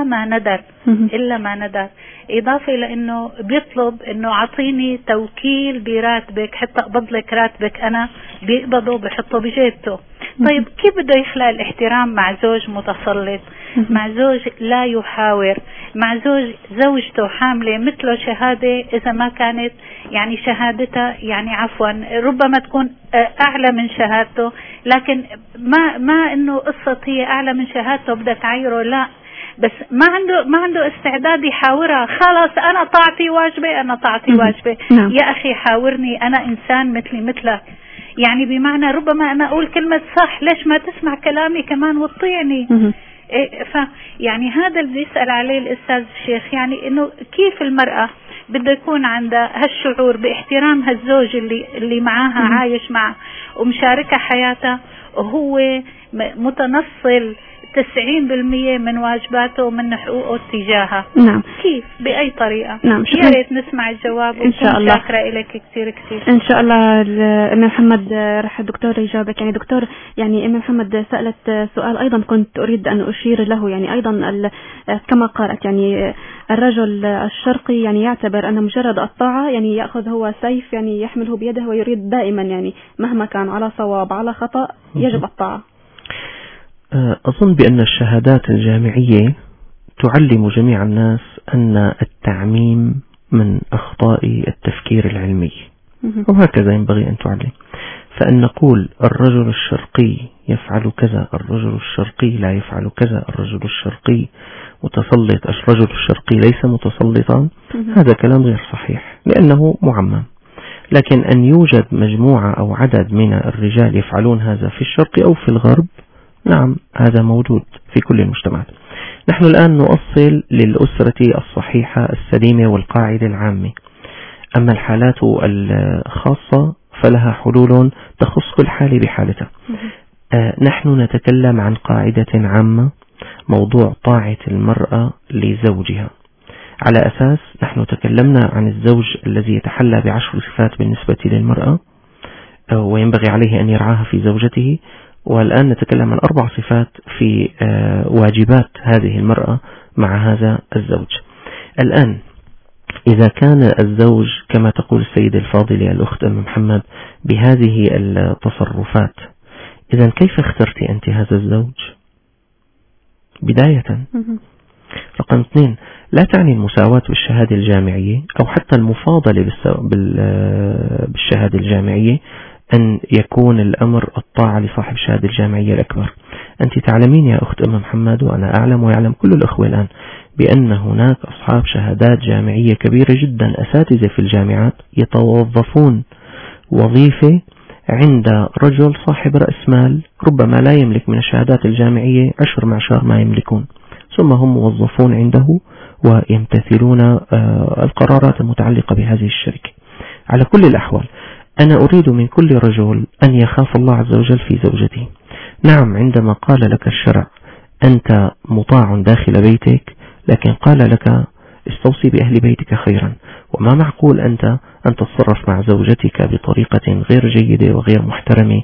Speaker 6: ما ندر. إضافة إلى أنه بيطلب أنه عطيني توكيل براتبك حتى أقبض لك راتبك، أنا بيقبضه بحطه بجيبته. طيب كيف بده يخلق الاحترام مع زوج متسلط، مع زوج لا يحاور، مع زوجته حاملة مثله شهادة إذا ما كانت يعني شهادتها يعني عفوا ربما تكون أعلى من شهادته، لكن ما إنه قصة هي أعلى من شهادته بدها تعيره، لا، بس ما عنده استعداد يحاورها. خلاص أنا طاعتي واجبة. يا أخي حاورني، أنا إنسان مثلك. يعني بمعنى ربما أنا أقول كلمة صح، ليش ما تسمع كلامي كمان وتطيعني؟ يعني هذا اللي بيسأل عليه الأستاذ الشيخ، يعني إنه كيف المرأة بده يكون عندها هالشعور باحترام هالزوج اللي معاها عايش معه ومشاركة حياتها، وهو متنصل 90% من واجباته ومن حقوقه تجاهها.
Speaker 2: نعم.
Speaker 6: كيف؟ بأي طريقة؟
Speaker 2: نعم.
Speaker 6: يا ريت نسمع الجواب.
Speaker 2: إن شاء الله.
Speaker 6: شاكرة لك كثير.
Speaker 2: إن شاء الله. أم محمد رح الدكتور يجاوبك. يعني دكتور، يعني أم محمد سألت سؤال أيضا كنت أريد أن أشير له، يعني أيضا كما قالت يعني الرجل الشرقي يعني يعتبر أن مجرد الطاعة يعني يأخذ هو سيف يعني يحمله بيده ويريد دائما يعني مهما كان على صواب على خطأ يجب الطاعة.
Speaker 4: أظن بأن الشهادات الجامعية تعلم جميع الناس أن التعميم من أخطاء التفكير العلمي، وهكذا ينبغي أن تعلم. فأن نقول الرجل الشرقي يفعل كذا، الرجل الشرقي لا يفعل كذا، الرجل الشرقي متسلط، الرجل الشرقي ليس متسلطا، هذا كلام غير صحيح لأنه معمم. لكن أن يوجد مجموعة أو عدد من الرجال يفعلون هذا في الشرق أو في الغرب، نعم هذا موجود في كل المجتمعات. نحن الآن نؤصل للأسرة الصحيحة السليمة والقاعدة العامة. أما الحالات الخاصة فلها حلول تخص كل حالة بحالتها. نحن نتكلم عن قاعدة عامة، موضوع طاعة المرأة لزوجها. على أساس نحن تكلمنا عن الزوج الذي يتحلى ب10 صفات بالنسبة للمرأة وينبغي عليه أن يرعاها في زوجته، والآن نتكلم عن 4 صفات في واجبات هذه المرأة مع هذا الزوج. الآن إذا كان الزوج كما تقول السيدة الفاضلة الأخت أم محمد بهذه التصرفات، إذا كيف اخترت أنت هذا الزوج؟ بداية. رقم 2، لا تعني المساواة بالشهادة الجامعية أو حتى المفاضلة بالشهادة الجامعية أن يكون الأمر الطاعة لصاحب الشهادة الجامعية الأكبر. أنت تعلمين يا أخت أم محمد، وأنا أعلم ويعلم كل الأخوة الآن، بأن هناك أصحاب شهادات جامعية كبيرة جدا، أساتذة في الجامعات يتوظفون وظيفة عند رجل صاحب رأس مال ربما لا يملك من الشهادات الجامعية 10 معشار ما يملكون، ثم هم موظفون عنده ويمتثلون القرارات المتعلقة بهذه الشركة. على كل الأحوال أنا أريد من كل رجل أن يخاف الله عز وجل في زوجته. نعم، عندما قال لك الشرع أنت مطاع داخل بيتك، لكن قال لك استوصي بأهل بيتك خيرا، وما معقول أنت أن تتصرف مع زوجتك بطريقة غير جيدة وغير محترمة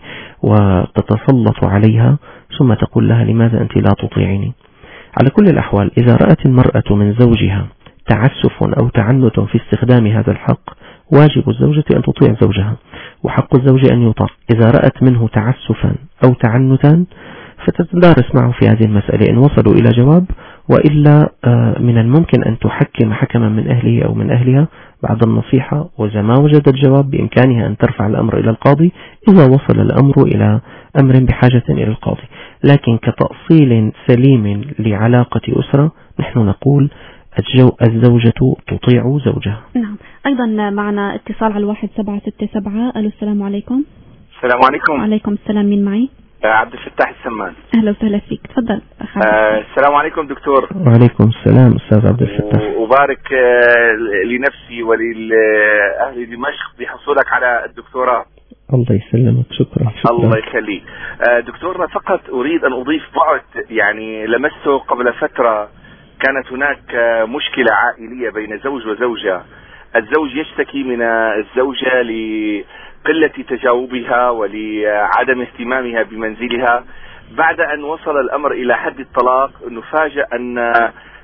Speaker 4: وتتسلط عليها ثم تقول لها لماذا أنت لا تطيعني. على كل الأحوال إذا رأت المرأة من زوجها تعسف أو تعنت في استخدام هذا الحق، واجب الزوجة أن تطيع زوجها، وحق الزوج أن يطاع. إذا رأت منه تعسفا أو تعنتا فتتدارس معه في هذه المسألة، إن وصلوا إلى جواب، وإلا من الممكن أن تحكم حكما من أهله أو من أهلها بعد النصيحة، وإذا ما وجدت جواب بإمكانها أن ترفع الأمر إلى القاضي إذا وصل الأمر إلى أمر بحاجة إلى القاضي. لكن كتأصيل سليم لعلاقة أسرة نحن نقول الزوجة تطيع زوجها.
Speaker 2: نعم. أيضا معنا اتصال على 1767. ألو، السلام عليكم.
Speaker 7: السلام عليكم.
Speaker 2: وعليكم السلام، مين معي؟
Speaker 7: عبد الفتاح السمان.
Speaker 2: أهلا وسهلا فيك، تفضل.
Speaker 7: السلام عليكم دكتور.
Speaker 4: وعليكم السلام أستاذ عبد الفتاح.
Speaker 7: وبارك لنفسي ولأهل دمشق بحصولك على الدكتوراه.
Speaker 4: الله يسلمك، شكرا.
Speaker 7: الله يخليك. دكتورنا، فقط أريد أن أضيف بعد يعني لمسته قبل فترة. كانت هناك مشكلة عائلية بين زوج وزوجة. الزوج يشتكي من الزوجة لقلة تجاوبها ولعدم اهتمامها بمنزلها. بعد أن وصل الأمر إلى حد الطلاق نفاجأ أن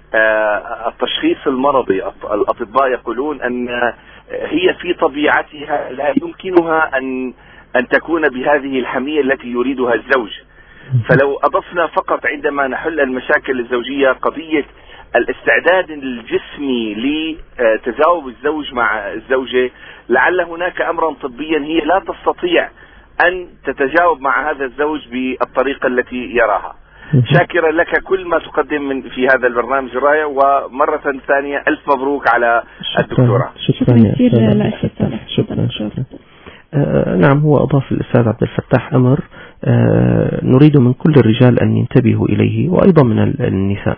Speaker 7: التشخيص المرضي الأطباء يقولون أن هي في طبيعتها لا يمكنها أن تكون بهذه الحمية التي يريدها الزوج. فلو أضفنا فقط عندما نحل المشاكل الزوجية قضية الاستعداد الجسمي لتجاوب الزوج مع الزوجة، لعل هناك أمرا طبيا هي لا تستطيع أن تتجاوب مع هذا الزوج بالطريقة التي يراها. شاكرا لك كل ما تقدم في هذا البرنامج راية، ومرة ثانية ألف مبروك على الدكتوراه.
Speaker 4: شكرا يا شكرا. نعم، هو أضاف الأستاذ عبد الفتاح أمر نريد من كل الرجال أن ينتبهوا إليه، وأيضا من النساء.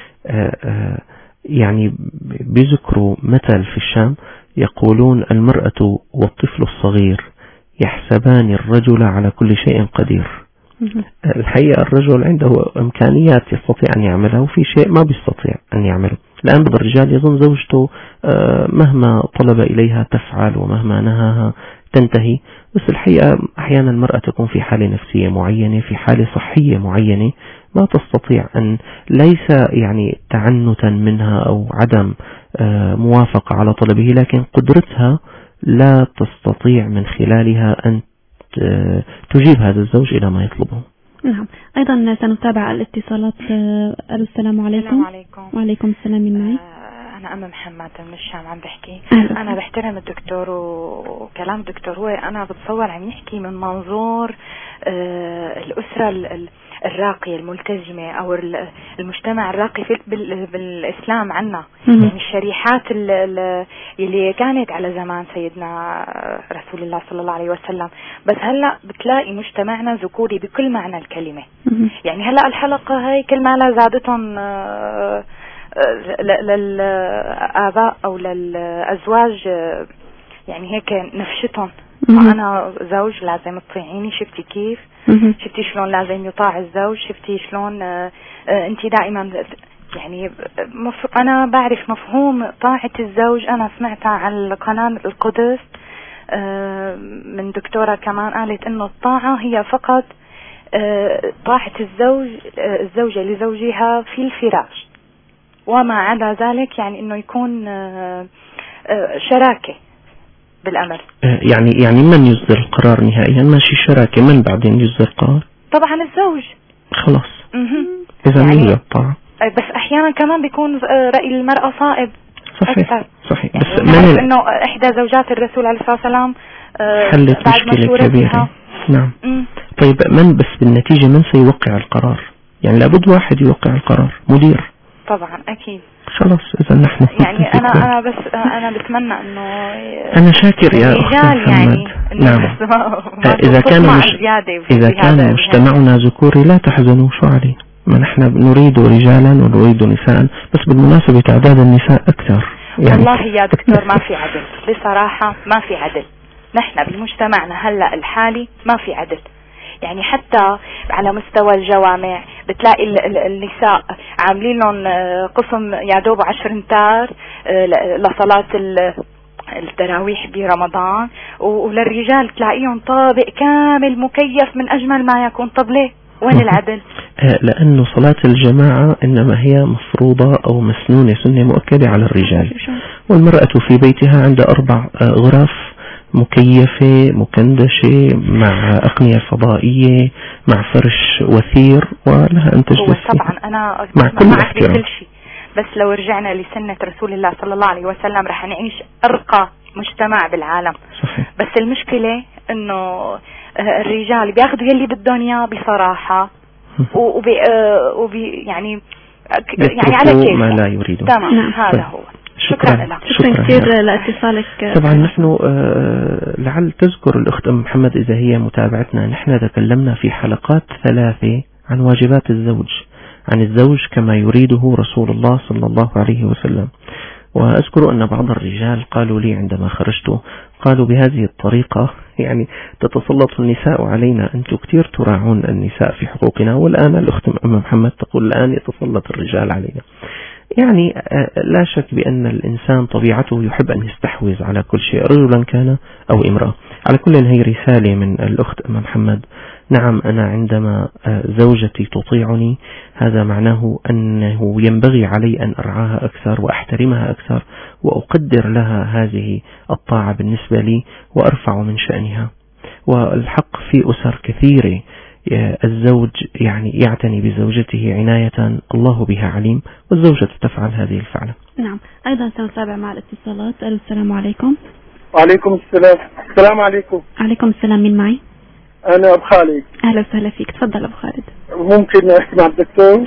Speaker 4: يعني بذكروا مثل في الشام يقولون المرأة والطفل الصغير يحسبان الرجل على كل شيء قدير. الحقيقة الرجل عنده إمكانيات يستطيع أن يعملها، وفي شيء ما بيستطيع أن يعمله. الآن بعض الرجال يظن زوجته مهما طلب إليها تفعل ومهما نهاها تنتهي، بس الحقيقة أحيانا المرأة تكون في حالة نفسية معينة، في حالة صحية معينة، ما تستطيع أن، ليس يعني تعنتا منها أو عدم موافقة على طلبه، لكن قدرتها لا تستطيع من خلالها أن تجيب هذا الزوج إلى ما يطلبه.
Speaker 2: نعم. أيضا سنتابع الاتصالات. السلام عليكم.
Speaker 8: السلام عليكم.
Speaker 2: وعليكم السلام، من معي؟
Speaker 8: أنا أم محمد من الشام عم بحكي. أنا بحترم الدكتور وكلام الدكتور. هو أنا بتصور عم يحكي من منظور الأسرة الراقية الملتزمة أو المجتمع الراقي بالإسلام عنا، يعني الشريحات اللي كانت على زمان سيدنا رسول الله صلى الله عليه وسلم. بس هلأ بتلاقي مجتمعنا ذكوري بكل معنى الكلمة. يعني هلأ الحلقة هاي كل ما لا زادتهم للآباء أو للأزواج، يعني هيك نفشتهم. أنا زوج لازم تطيعيني، شفتي كيف؟ شفتي شلون لازم يطاع الزوج؟ شفتي شلون أنت دائما يعني أنا بعرف مفهوم طاعة الزوج. أنا سمعتها على قناة القدس من دكتورة كمان قالت إنه الطاعة هي فقط طاعة الزوجة لزوجها في الفراش، وما عدا ذلك يعني إنه يكون شراكة بالأمر.
Speaker 4: يعني من يصدر القرار نهائيا؟ ماشي شراكة، من بعدين يصدر القرار؟ طبعا
Speaker 8: الزوج.
Speaker 4: خلاص. إذا
Speaker 8: يعني
Speaker 4: هي الطاعة.
Speaker 8: بس أحيانا كمان بيكون رأي المرأة صائب.
Speaker 4: صحيح. صحيح.
Speaker 8: يعني بس نعرف إنه إحدى زوجات الرسول عليه الصلاة والسلام
Speaker 4: حلت مشكلة كبيرة. نعم. طيب بس بالنتيجة من سيوقع القرار؟ يعني لابد واحد يوقع القرار، مدير.
Speaker 8: طبعا أكيد.
Speaker 4: خلاص إذا نحن
Speaker 8: يعني أنا بتمنى إنه
Speaker 4: أنا شاكر يا أخت محمد.
Speaker 8: يعني
Speaker 4: نعم. إذا كان مجتمعنا ذكوري لا تحزنوا، شو عليه؟ ما نحن نريد رجالا ونريد نساء، بس بالمناسبة تعداد النساء أكثر.
Speaker 8: يعني والله يا دكتور ما في عدل، بصراحة ما في عدل. نحن بمجتمعنا هلأ الحالي ما في عدل. يعني حتى على مستوى الجوامع بتلاقي النساء عاملين لهم قسم يا دوب 10 أمتار لصلاة التراويح برمضان، وللرجال تلاقيهم طابق كامل مكيف من أجمل ما يكون. طب ليه؟ وين العدل؟
Speaker 4: لأنه صلاة الجماعة إنما هي مفروضة أو مسنونة، سنة مؤكدة على الرجال، والمرأة في بيتها عند 4 غرف مكيفة مكندشة مع أقنية فضائية مع فرش وثير ولها أن تجلس.
Speaker 8: طبعا أنا
Speaker 4: مع كل احترام،
Speaker 8: كل شيء، بس لو رجعنا لسنة رسول الله صلى الله عليه وسلم رح نعيش أرقى مجتمع بالعالم.
Speaker 4: صحيح.
Speaker 8: بس المشكلة إنه الرجال بياخذوا يلي بدهم إياه بصراحة يعني على كيف
Speaker 4: ما لا يريدون.
Speaker 8: تمام. هذا هو. شكرا
Speaker 2: كثير لاتصالك.
Speaker 4: طبعا نحن لعل تذكر الأخت محمد إذا هي متابعتنا، نحن تكلمنا في حلقات 3 عن واجبات الزوج، عن الزوج كما يريده رسول الله صلى الله عليه وسلم. وأذكر أن بعض الرجال قالوا لي عندما خرجت، قالوا بهذه الطريقة يعني تتسلط النساء علينا، أنتم كثير تراعون النساء في حقوقنا، والآن الأخت محمد تقول الآن يتسلط الرجال علينا. يعني لا شك بأن الإنسان طبيعته يحب أن يستحوذ على كل شيء، رجلا كان أو امرأة. على كل هي رسالة من الأخت محمد. نعم، أنا عندما زوجتي تطيعني هذا معناه أنه ينبغي علي أن أرعاها أكثر وأحترمها أكثر وأقدر لها هذه الطاعة بالنسبة لي وأرفع من شأنها. والحق في أسر كثيرة الزوج يعني يعتني بزوجته عناية الله بها عليم، والزوجة تفعل هذه الفعلة.
Speaker 2: نعم. أيضا سنتابع مع الاتصالات. السلام عليكم.
Speaker 9: وعليكم السلام. السلام عليكم.
Speaker 2: عليكم السلام. مين معي؟
Speaker 9: أنا أبو خالد.
Speaker 2: أهلا وسهلا فيك. تفضل أبو خالد.
Speaker 9: ممكن أسمع الدكتور؟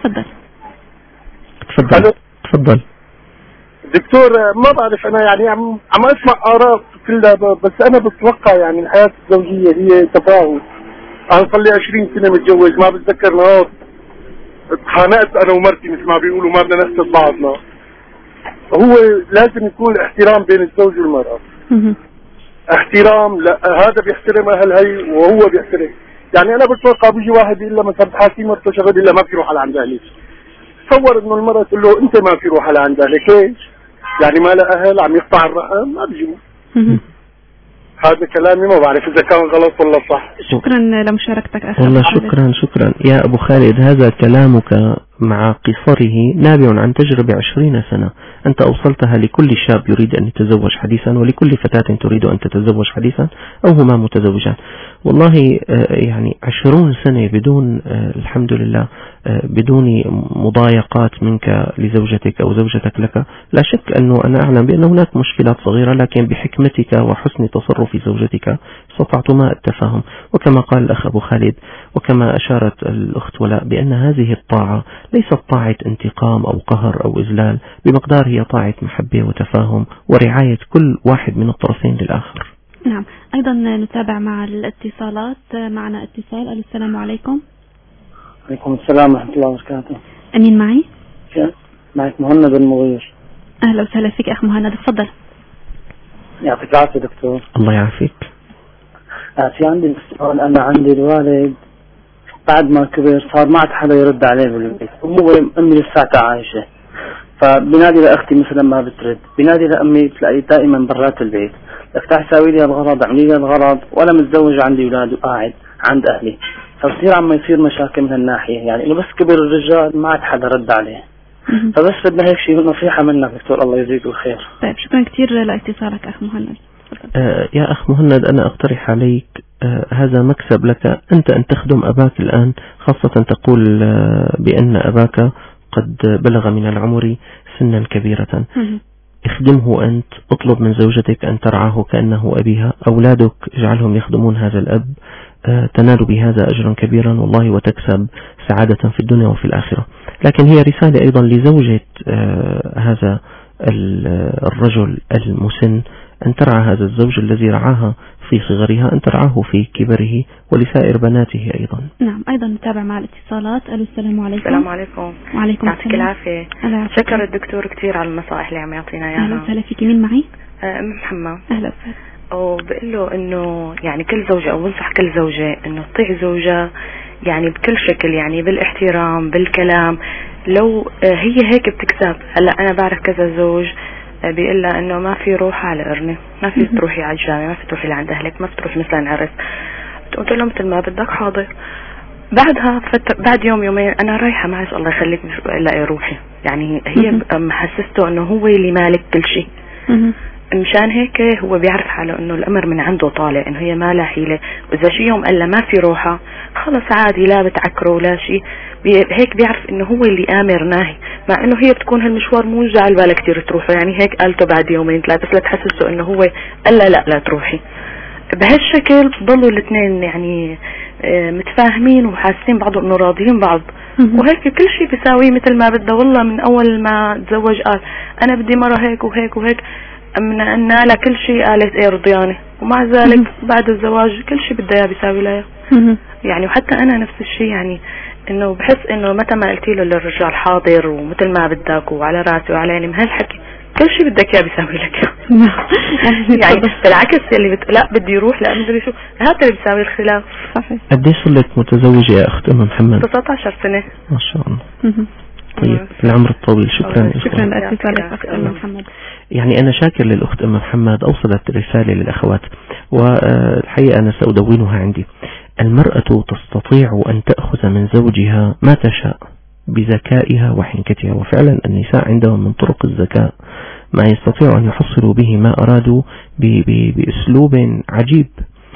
Speaker 4: تفضل.
Speaker 9: دكتور، ما بعرف أنا يعني عم أسمع آراء كلها، بس أنا بتوقع يعني الحياة الزوجية هي تفاهم. أنا صار لي 20 سنة متجوز، ما بتذكر نهار اتخانقت أنا ومرتي مثل ما بيقولوا، ما بدنا نحسد بعضنا. هو لازم يكون احترام بين الزوج والمرأة. احترام، لا هذا بيحترم أهل هي وهو بيحترم. يعني أنا بتوقع بيجي واحد يقول له مثلا بحاكي مرته شغل إلا ما في روح على عند أهلي. تصور إنه المرأة تقول له أنت ما في روح على عند أهلك، ليش؟ يعني ما له أهل، عم يقطع الرقم، ما بيجوا. هذا كلامي، ما بعرف إذا كان غلط ولا صح.
Speaker 2: شكرا لمشاركتك أخي.
Speaker 4: والله شكرا يا أبو خالد. هذا كلامك مع قصره نابع عن تجربة 20 سنة أنت أوصلتها لكل شاب يريد أن يتزوج حديثا ولكل فتاة تريد أن تتزوج حديثا أو هما متزوجان. والله يعني 20 سنة بدون الحمد لله بدون مضايقات منك لزوجتك أو زوجتك لك. لا شك أنه أنا أعلم بأن هناك مشكلات صغيرة، لكن بحكمتك وحسن تصرف زوجتك استطعتما التفاهم. وكما قال الأخ أبو خالد وكما أشارت الأخت ولاء بأن هذه الطاعة ليست طاعة انتقام أو قهر أو إذلال، بمقدار هي طاعة محبة وتفاهم ورعاية كل واحد من الطرفين للآخر.
Speaker 2: نعم. أيضا نتابع مع الاتصالات. معنا اتصال. السلام عليكم.
Speaker 10: عليكم السلام ورحمة الله وبركاته.
Speaker 2: مين معي؟
Speaker 10: معك مهند المغير.
Speaker 2: أهلا وسهلا فيك أخ مهند، تفضل.
Speaker 10: يعطيك العافية دكتور.
Speaker 4: الله يعافيك.
Speaker 10: في عندي سؤال. أنا عندي الوالد بعد ما كبر صار ما عاد حدا يرد عليه بالبيت، وهو أمي لساتها عايشة، فبنادي لأختي مثلا ما بترد، بنادي لأمي تلاقي دائما برات البيت، افتح ساوي لي الغرض، اعملي لي الغرض، وأنا متزوج عندي أولاد وقاعد عند أهلي، فبصير عم يصير مشاكل من هالناحية، يعني إنه بس كبر الرجال ما عاد حدا رد عليه. فبس بدنا هيك شيء نصيحة منك دكتور، الله يجزيك الخير.
Speaker 2: طيب شكرا كثير لاتصالك أخ مهند.
Speaker 4: يا أخ مهند، أنا أقترح عليك هذا مكسب لك أنت أن تخدم أباك الآن، خاصة تقول بأن أباك قد بلغ من العمر سنا كبيرة. اخدمه أنت، اطلب من زوجتك أن ترعاه كأنه أبيها، أولادك اجعلهم يخدمون هذا الأب، تنال بهذا أجرا كبيرا والله وتكسب سعادة في الدنيا وفي الآخرة. لكن هي رسالة أيضا لزوجة هذا الرجل المسن أن ترعى هذا الزوج الذي رعاها في صغرها، أن ترعاه في كبره، ولسائر بناته أيضا.
Speaker 2: نعم. أيضا نتابع مع الاتصالات. السلام عليكم.
Speaker 11: السلام عليكم.
Speaker 2: وعليكم
Speaker 11: يعطيك العافية. شكر الدكتور كثير على النصائح اللي عم يعطينا اياها.
Speaker 2: أهلا وسهلا فيك. مين معي؟
Speaker 11: محمد.
Speaker 2: أهلا وسهلا.
Speaker 11: وبقول له إنه يعني كل زوجة أو بنصح كل زوجة إنه تطيع زوجها يعني بكل شكل، يعني بالاحترام بالكلام. لو هي هيك بتكسب. هلا أنا بعرف كذا زوج بيقول لها إنه ما في روح على قرنة، ما في تروحي على الجامعة، ما في تروحي لعند أهلك، ما في تروحي مثلا عرس. قلت له مثل ما بدك حاضر. بعدها بعد يوم يومين أنا رايحة معي الله يخليك لاقي روحي، يعني هي محسسته إنه هو اللي مالك كل شيء. مشان هيك هو بيعرف حاله انه الامر من عنده طالع، انه هي ما لها حيله، واذا شي يوم قال ما في روحه خلص عادي، لا بتعكره ولا شيء، هيك بيعرف انه هو اللي امر ناهي، مع انه هي بتكون هالمشوار مو جعل بالها كثير تروحه، يعني هيك قالته بعد يومين ثلاثه بس لتحسسه انه هو قال لا تروحي. بهالشكل بضلوا الاثنين يعني متفاهمين وحاسين بعض انه راضيين بعض، وهيك كل شيء بيساويه مثل ما بده. والله من اول ما تزوج قال انا بدي مرة هيك وهيك وهيك، من أن على كل شيء قالت ايه رضياني، ومع ذلك بعد الزواج كل شيء بدها اياه بيساوي لها. يعني وحتى انا نفس الشيء، يعني انه بحس انه متى ما قلتي له للرجال حاضر ومثل ما بدك وعلى راسي وعلى عيني، من هالحكي كل شيء بدك اياه بيساوي لك. يعني بالعكس اللي لا بدي يروح لا مدري شو، هذا اللي بيساوي الخلاف. صحيح.
Speaker 4: قديش صار لك متزوجة يا اخت ام محمد؟
Speaker 11: 19 سنة
Speaker 4: ما شاء الله. طيب العمر الطويل.
Speaker 2: شكرا لاتصالك اخت ام محمد.
Speaker 4: يعني أنا شاكر للأخت أم محمد، أوصلت رسالة للأخوات والحقيقة أنا سأدونها عندي. المرأة تستطيع أن تأخذ من زوجها ما تشاء بذكائها وحنكتها، وفعلا النساء عندهم من طرق الذكاء ما يستطيع أن يحصلوا به ما أرادوا بأسلوب عجيب،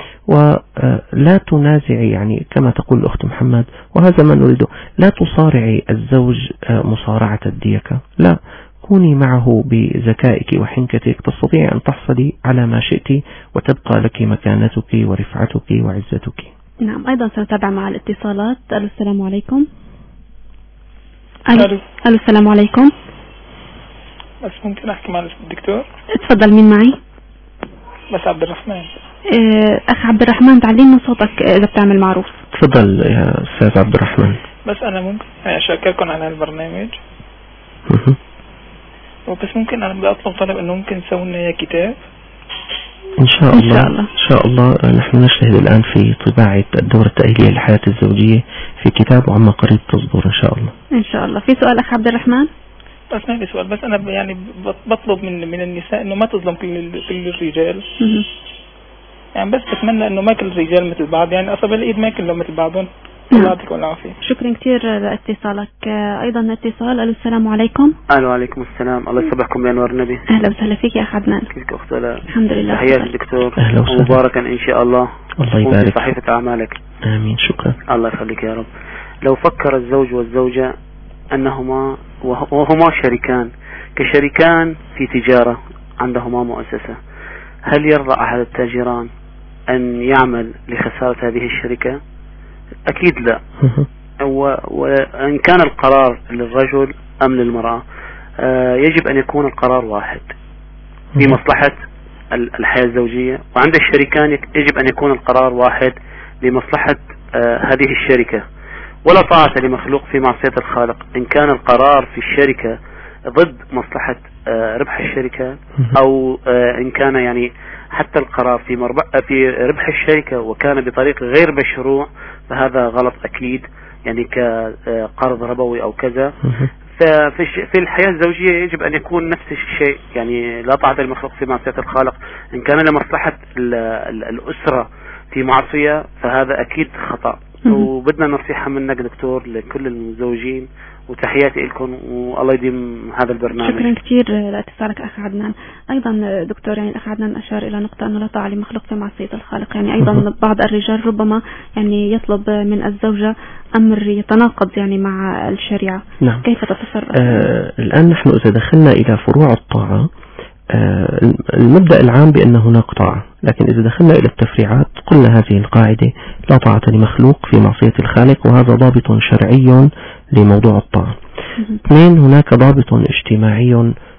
Speaker 4: ولا تنازعي يعني كما تقول الأخت محمد، وهذا ما نريده. لا تصارعي الزوج مصارعة الديكة، لا، كوني معه بذكائك وحنكتك، تستطيع أن تحصلي على ما شئت وتبقى لك مكانتك ورفعتك وعزتك.
Speaker 2: نعم. أيضا سنتابع مع الاتصالات. السلام عليكم. السلام عليكم.
Speaker 12: بس ممكن أحكي مع الدكتور؟
Speaker 2: تفضل. مين معي؟
Speaker 12: بس عبد الرحمن.
Speaker 2: أخ عبد الرحمن تعلينا صوتك إذا بتعمل معروف.
Speaker 4: تفضل يا أستاذ عبد الرحمن.
Speaker 12: بس أنا ممكن أشارككم على البرنامج. وبس ممكن أنا بدي أطلب طلب إنه ممكن نسوي لنا كتاب.
Speaker 4: إن شاء الله. إن شاء الله. نحن نجتهد الآن في طباعة الدورة التأهيلية للحياة الزوجية في كتاب، وعما قريب تصدر إن شاء الله.
Speaker 2: إن شاء الله. في سؤال أخ عبد الرحمن؟
Speaker 12: بس ما في سؤال، بس أنا يعني بطلب من النساء إنه ما تظلم كل الرجال. يعني بس بتمنى إنه ما كل الرجال مثل بعض، يعني أصابع الإيد ما كلهم مثل بعضهم. الله يعطيكم العافية.
Speaker 2: شكرا كثير لاتصالك. أيضا اتصال. السلام عليكم.
Speaker 13: وعليكم السلام. الله يصبحكم بأنوار النبي.
Speaker 2: أهلا وسهلا فيك يا أخ عدنان.
Speaker 13: كيفك أخت ولاء؟
Speaker 2: الحمد لله.
Speaker 13: تحياتي الدكتور.
Speaker 4: أهلا وسهلا.
Speaker 13: ومباركا إن شاء الله.
Speaker 4: الله يبارك.
Speaker 13: صحيفة أعمالك.
Speaker 4: آمين. شكرا.
Speaker 13: الله يخليك يا رب. لو فكر الزوج والزوجة أنهما وهما شريكان كشريكان في تجارة عندهما مؤسسة، هل يرضى أحد التاجران أن يعمل لخسارة هذه الشركة؟ أكيد لا. وإن كان القرار للرجل أم للمرأة يجب أن يكون القرار واحد في مصلحة الحياة الزوجية، وعند الشريكان يجب أن يكون القرار واحد لمصلحة هذه الشركة. ولا طاعة لمخلوق في معصية الخالق. إن كان القرار في الشركة ضد مصلحة ربح الشركة، أو إن كان يعني حتى القرار في ربح الشركة وكان بطريق غير مشروع، فهذا غلط أكيد، يعني كقرض ربوي أو كذا. في الحياة الزوجية يجب أن يكون نفس الشيء، يعني لا طاعة للمخلوق في معصية الخالق. إن كان لمصلحة الأسرة في معصية فهذا أكيد خطأ. وبدنا نصيحة منك دكتور لكل المزوجين، وتحياتي لكم والله يديم هذا البرنامج.
Speaker 2: شكرا كثير لاتصالك أخ عدنان. أيضا دكتور، يعني الأخ عدنان أشار إلى نقطة أنه لا طاعة لمخلوق في معصية الخالق، يعني أيضا بعض الرجال ربما يعني يطلب من الزوجة أمر يتناقض يعني مع الشريعة.
Speaker 4: نعم.
Speaker 2: كيف تتصرف؟
Speaker 4: الآن نحن إذا دخلنا إلى فروع الطاعة، المبدأ العام بأن هناك طاعة، لكن إذا دخلنا إلى التفريعات قلنا هذه القاعدة: لا طاعة لمخلوق في معصية الخالق، وهذا ضابط شرعي لموضوع الطاعة. اثنين، هناك ضابط اجتماعي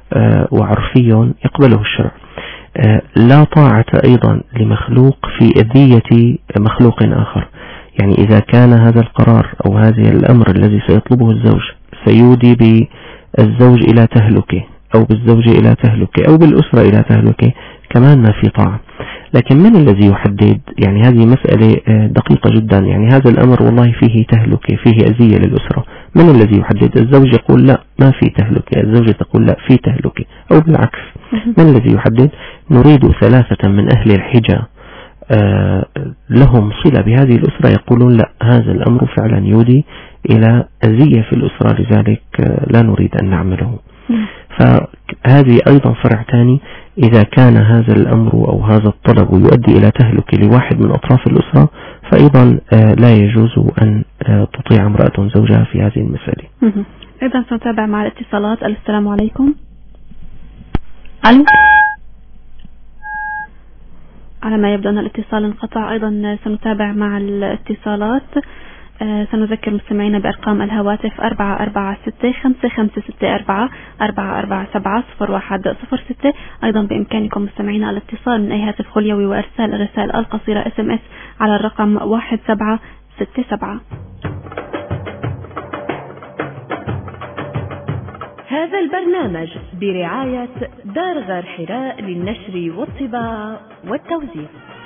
Speaker 4: وعرفي يقبله الشرع. لا طاعة أيضا لمخلوق في أذية مخلوق آخر، يعني إذا كان هذا القرار أو هذا الأمر الذي سيطلبه الزوج سيودي بالزوج إلى تهلكه أو بالزوجة إلى تهلكه أو بالأسرة إلى تهلكه، كمان ما في طاعة. لكن من الذي يحدد؟ يعني هذه مسألة دقيقة جدا. يعني هذا الأمر والله فيه تهلكة، فيه أذية للأسرة، من الذي يحدد؟ الزوج يقول لا ما في تهلكة، الزوجة تقول لا في تهلكة، أو بالعكس. من الذي يحدد؟ نريد 3 من أهل الحجة لهم صلة بهذه الأسرة يقولون لا، هذا الأمر فعلا يودي إلى أذية في الأسرة، لذلك لا نريد أن نعمله. فهذه أيضا فرع ثاني: إذا كان هذا الأمر أو هذا الطلب يؤدي إلى تهلكة لواحد من أطراف الأسرة، فأيضا لا يجوز أن تطيع امرأة زوجها في هذه المسألة.
Speaker 2: أيضا سنتابع مع الاتصالات. السلام عليكم. ألو. على ما يبدو أن الاتصال انقطع. أيضا سنتابع مع الاتصالات. سنذكر مستمعينا بأرقام الهواتف 446-5564-447-0106. أيضا بإمكانكم مستمعينا الاتصال من أي هاتف خليوي وإرسال الرسائل القصيرة SMS على الرقم 1767.
Speaker 5: هذا البرنامج برعاية دار غار حراء للنشر والطباعة والتوزيع.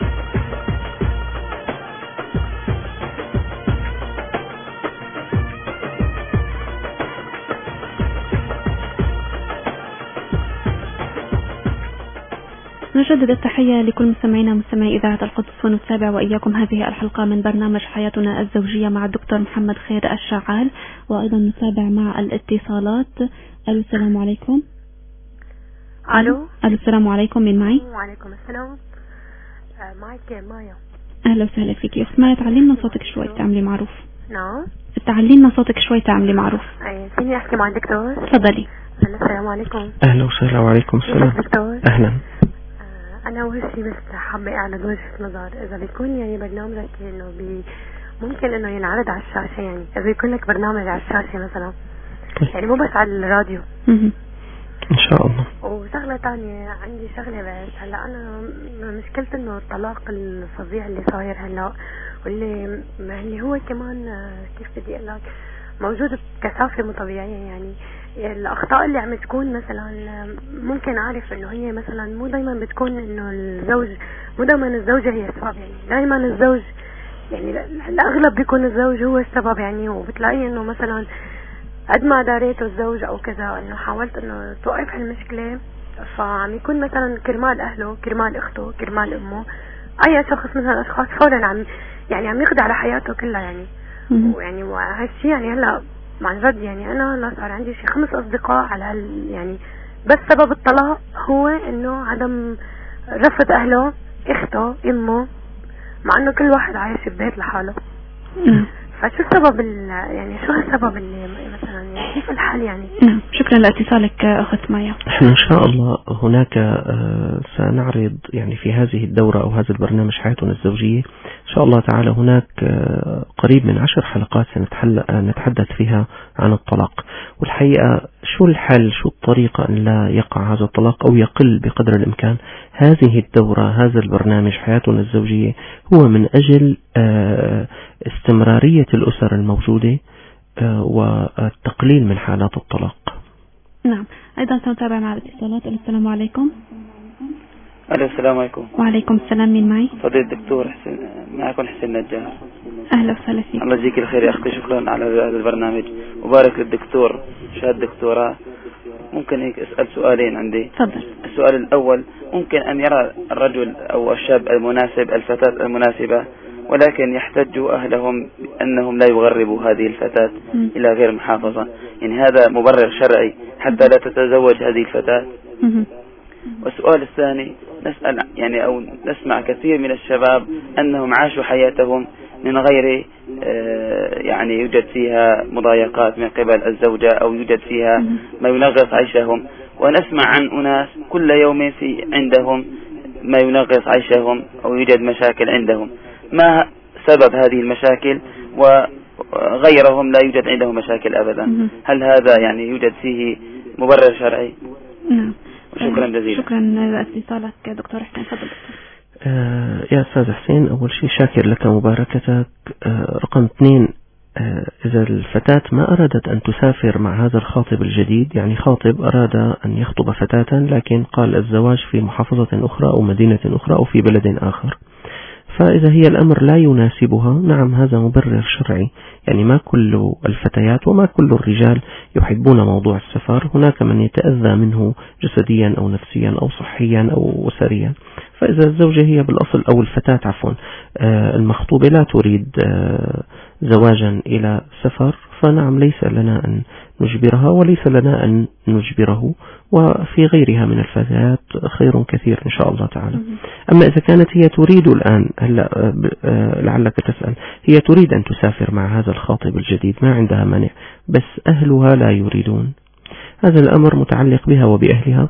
Speaker 2: نجدد التحية لكل مستمعينا مستمعي إذاعة القدس، ونتابع وإياكم هذه الحلقة من برنامج حياتنا الزوجية مع الدكتور محمد خير الشعال. وأيضا نتابع مع الاتصالات. السلام عليكم.
Speaker 14: ألو.
Speaker 2: السلام عليكم، من معي؟
Speaker 14: وعليكم السلام. معك مايا.
Speaker 2: أهلا وسهلا فيك أخت مايا. تعلمنا صوتك شوي تعملي معروف.
Speaker 14: نعم.
Speaker 2: تعلمنا صوتك شوي تعملي معروف.
Speaker 14: فيني أحكي مع الدكتور؟
Speaker 2: تفضلي.
Speaker 14: السلام عليكم.
Speaker 4: أهلا وسهلا. وعليكم السلام.
Speaker 14: دكتور.
Speaker 4: أهلا.
Speaker 14: أنا أول شيء بس حابة أعرض وجهة نظر، إذا بيكون يعني برنامجك إنه ممكن إنه ينعرض على الشاشة، يعني إذا يكون لك برنامج على الشاشة مثلا، يعني مو بس على الراديو.
Speaker 4: إن شاء الله.
Speaker 14: وشغلة تانية، عندي شغلة بس هلا أنا مشكلة إنه الطلاق الفظيع اللي صاير هلا، واللي اللي هو كمان كيف بدي أقول لك موجود بكثافة مو طبيعية. يعني الأخطاء اللي عم تكون مثلا ممكن أعرف إنه هي مثلا مو دايما بتكون إنه الزوج، مو دايما الزوجة هي السبب، يعني دايما الزوج، يعني الأغلب بيكون الزوج هو السبب. يعني وبتلاقي إنه مثلا قد ما داريته الزوج أو كذا إنه حاولت إنه توقف هالمشكلة، فعم يكون مثلا كرمال أهله، كرمال أخته، كرمال أمه، أي شخص من هالأشخاص فورا عم يقضي على حياته كلها. يعني ويعني وهالشي يعني هلا عن جد، يعني أنا صار عندي شي 5 أصدقاء على يعني بس سبب الطلاق هو إنه عدم رفض أهله، أخته، أمه، مع إنه كل واحد عايش ببيت لحاله. فشو السبب يعني شو السبب اللي مثلا يعني كيف الحل يعني؟
Speaker 2: نعم، شكرا لاتصالك أخت مايا.
Speaker 4: احنا إن شاء الله هناك سنعرض يعني في هذه الدورة أو هذا البرنامج حياتنا الزوجية إن شاء الله تعالى هناك قريب من 10 حلقات سنتحدث فيها عن الطلاق، والحقيقة شو الحل، شو الطريقة أن لا يقع هذا الطلاق أو يقل بقدر الإمكان. هذه الدورة، هذا البرنامج حياتنا الزوجية هو من أجل استمرارية الأسر الموجودة والتقليل من حالات الطلاق.
Speaker 2: نعم، أيضا سنتابع مع الاتصالات. السلام عليكم.
Speaker 15: ألو، السلام عليكم.
Speaker 2: وعليكم السلام. مين معي؟
Speaker 15: فضيلة الدكتور حسين، معكم حسين نجار.
Speaker 2: أهلا وسهلا فيك.
Speaker 15: الله يجزيك الخير يا أختي، شكرا على هذا البرنامج، وبارك للدكتور شهادة دكتوراه. ممكن هيك أسأل سؤالين عندي؟
Speaker 2: تفضل.
Speaker 15: السؤال الأول، ممكن أن يرى الرجل أو الشاب المناسب الفتاة المناسبة، ولكن يحتج أهلهم أنهم لا يغربوا هذه الفتاة إلى غير محافظة، يعني هذا مبرر شرعي حتى لا تتزوج هذه الفتاة؟ والسؤال الثاني، نسأل يعني أو نسمع كثير من الشباب أنهم عاشوا حياتهم من غير يعني يوجد فيها مضايقات من قبل الزوجة أو يوجد فيها ما ينغص عيشهم، ونسمع عن أناس كل يوم في عندهم ما ينغص عيشهم أو يوجد مشاكل عندهم. ما سبب هذه المشاكل وغيرهم لا يوجد عندهم مشاكل أبدا؟ هل هذا يعني يوجد فيه مبرر شرعي؟
Speaker 2: نعم.
Speaker 15: شكرا جزيلا.
Speaker 2: شكرا لاتصالك دكتور حسين. تفضل.
Speaker 4: يا أستاذ حسين، أول شيء شاكر لك مباركتك. رقم 2، إذا الفتاة ما أرادت أن تسافر مع هذا الخاطب الجديد، يعني خاطب أراد أن يخطب فتاة لكن قال الزواج في محافظة أخرى أو مدينة أخرى أو في بلد آخر، فإذا هي الأمر لا يناسبها، نعم هذا مبرر شرعي. يعني ما كل الفتيات وما كل الرجال يحبون موضوع السفر، هناك من يتأذى منه جسديا أو نفسيا أو صحيا أو أسريا. فإذا الزوجة هي بالأصل أو الفتاة عفوا المخطوبة لا تريد زواجا إلى سفر، فنعم ليس لنا أن نجبرها وليس لنا أن نجبره، وفي غيرها من الفتيات خير كثير إن شاء الله تعالى. أما إذا كانت هي تريد الآن، هلا لعلك تسأل، هي تريد أن تسافر مع هذا الخاطب الجديد، ما عندها مانع، بس أهلها لا يريدون، هذا الأمر متعلق بها وبأهلها.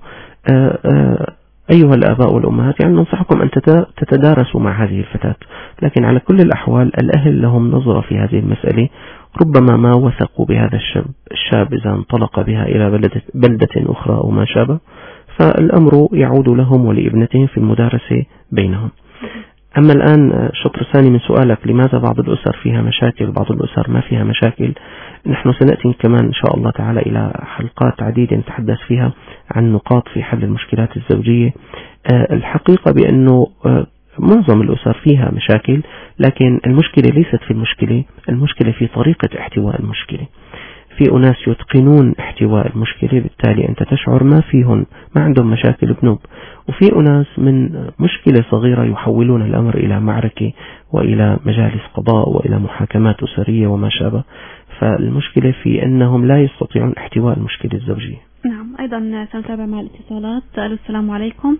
Speaker 4: أيها الآباء والأمهات، يعني ننصحكم أن تتدارسوا مع هذه الفتاة، لكن على كل الأحوال الأهل لهم نظرة في هذه المسألة، ربما ما وثقوا بهذا الشاب إذا انطلق بها إلى بلدة أخرى أو ما شابه، فالأمر يعود لهم ولابنتهم في المدارسة بينهم. أما الآن الشطر الثاني من سؤالك، لماذا بعض الأسر فيها مشاكل بعض الأسر ما فيها مشاكل، نحن سنأتي كمان إن شاء الله تعالى إلى حلقات عديدة نتحدث فيها عن نقاط في حل المشكلات الزوجية. الحقيقة بأنه معظم الأسر فيها مشاكل، لكن المشكلة ليست في المشكلة في طريقة احتواء المشكلة. في أناس يتقنون احتواء المشكلة، بالتالي أنت تشعر ما عندهم مشاكل بنوب، وفي أناس من مشكلة صغيرة يحولون الأمر إلى معركة وإلى مجالس قضاء وإلى محاكمات أسرية وما شابه. فالمشكلة في أنهم لا يستطيعون احتواء المشكلة الزوجية.
Speaker 2: نعم، أيضا سنتابع مع الاتصالات. ألو، السلام عليكم.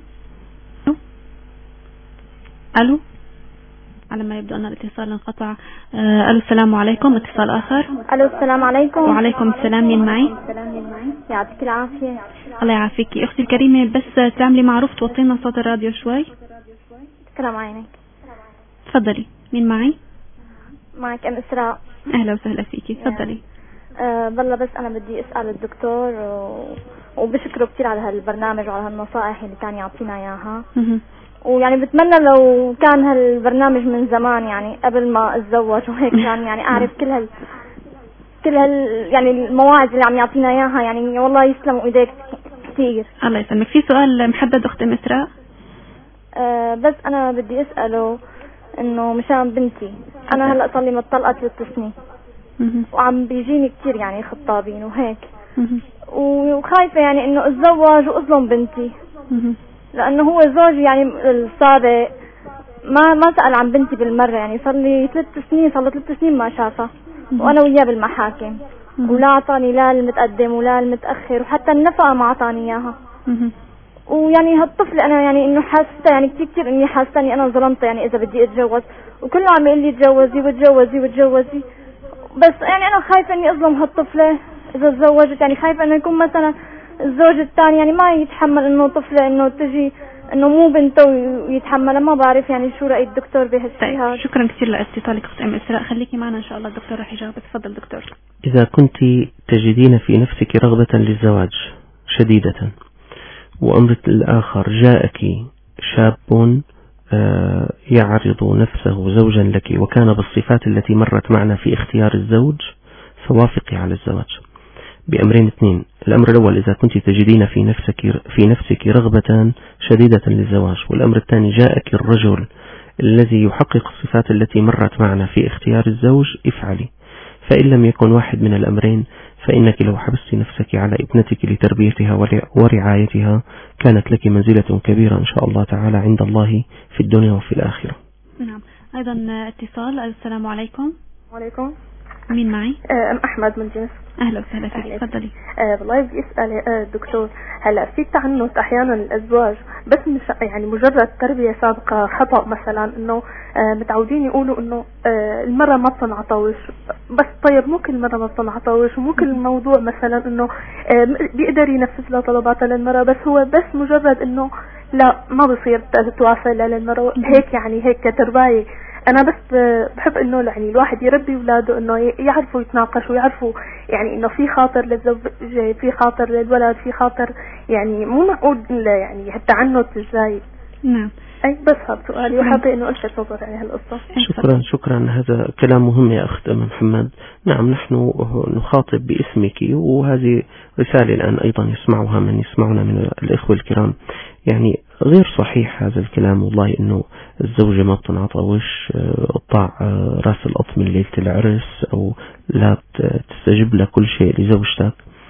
Speaker 2: ألو، على ما يبدو أن الاتصال انقطع. ألو، السلام عليكم. اتصال آخر.
Speaker 16: ألو، السلام عليكم.
Speaker 2: وعليكم السلام. مين معي؟
Speaker 16: يعطيك العافية.
Speaker 2: الله يعافيك. أختي الكريمة، بس تعملي معروف توطينا صوت الراديو شوي.
Speaker 16: سلام عينك.
Speaker 2: تفضلي. مين معي؟
Speaker 16: معك أم إسراء.
Speaker 2: أهلا وسهلا فيكي. تفضلي.
Speaker 16: بالله بس أنا بدي أسأل الدكتور وبشكره كتير على هالبرنامج وعلى هالنصائح اللي كان يعطينا إياها. ويعني بتمنى لو كان هالبرنامج من زمان، يعني قبل ما اتزوج وهيك، كان يعني اعرف كل هال يعني المواعظ اللي عم يعطينا اياها. يعني والله يسلموا ايديك كثير.
Speaker 2: الله يسلمك. في سؤال محدد اختي مسراء؟
Speaker 16: بس انا بدي اساله انه مشان بنتي، انا هلا صار لي متطلقه 3 سنين وعم بيجيني كثير يعني خطابين وهيك، وخايفه يعني انه اتزوج واظلم بنتي، لانه هو زوجي يعني السابق ما سأل عن بنتي بالمرة. يعني صار لي 3 سنين ما شافها، وانا وياه بالمحاكم، ولا اعطاني لا المتقدم ولا المتأخر، وحتى النفقة ما اعطاني اياها. ويعني هالطفل انا يعني انه حاسه يعني كثير اني حاسه اني انا ظلمته، يعني اذا بدي اتجوز، وكله عم يقول لي تجوزي وتجوزي وتجوزي، بس يعني أنا خايفة إني أظلم هالطفلة إذا تزوجت، يعني خايفة إنه يكون مثلا الزوج الثاني يعني ما يتحمل إنه طفلة إنه تجي إنه مو بنته ويتحملها. ما بعرف يعني شو رأي الدكتور بهالشيء هذا.
Speaker 2: شكرا كثير لاتصالك أخت أم إسراء، خليكي معنا إن شاء الله الدكتور رح يجاوب. تفضل دكتور.
Speaker 4: إذا كنت تجدين في نفسك رغبة للزواج شديدة وأمر الآخر جاءك شاب يعرض نفسه زوجا لك وكان بالصفات التي مرت معنا في اختيار الزوج، فوافقي على الزواج بأمرين اثنين. الأمر الأول إذا كنت تجدين في نفسك رغبة شديدة للزواج، والأمر الثاني جاءك الرجل الذي يحقق الصفات التي مرت معنا في اختيار الزوج، افعلي. فإن لم يكن واحد من الأمرين فإنك لو حبست نفسك على ابنتك لتربيتها ورعايتها كانت لك منزلة كبيرة إن شاء الله تعالى عند الله في الدنيا وفي الآخرة.
Speaker 2: نعم. أيضا اتصال. السلام عليكم.
Speaker 17: وعليكم.
Speaker 2: مين معي؟
Speaker 17: أحمد من جنس.
Speaker 2: أهلا وسهلا فيك، تفضلي.
Speaker 17: والله بدي أسأل دكتور، هلا في تعنت أحيانا الأزواج بس مش يعني مجرد تربية سابقة خطأ، مثلا إنه متعودين يقولوا إنه المرة ما بتنعطوش، بس طيب مو كل مرة ما بتنعطوش، ومو كل الموضوع مثلا إنه بيقدر ينفذ له طلباتها للمرة، بس هو بس مجرد إنه لا ما بصير توافق للمرة هيك، يعني هيك كترباية. انا بس بحب انه يعني الواحد يربي اولاده انه يعرفوا يتناقشوا ويعرفوا يعني انه في خاطر للزوج، في خاطر للولد، في خاطر، يعني مو معقول يعني التعنت الزايد.
Speaker 2: نعم.
Speaker 17: اي بس هذا سؤالي، وحابه انه الفت نظر على هالقصه.
Speaker 4: شكرا هذا كلام مهم يا اخت ام محمد. نعم نحن نخاطب باسمك، وهذه رسالة الآن أيضا يسمعها من يسمعنا من الإخوة الكرام. يعني غير صحيح هذا الكلام والله، إنه الزوجة ما بتنعطوش قطع راس القط من ليلة العرس، أو لا تستجب لكل شيء لزوجتك.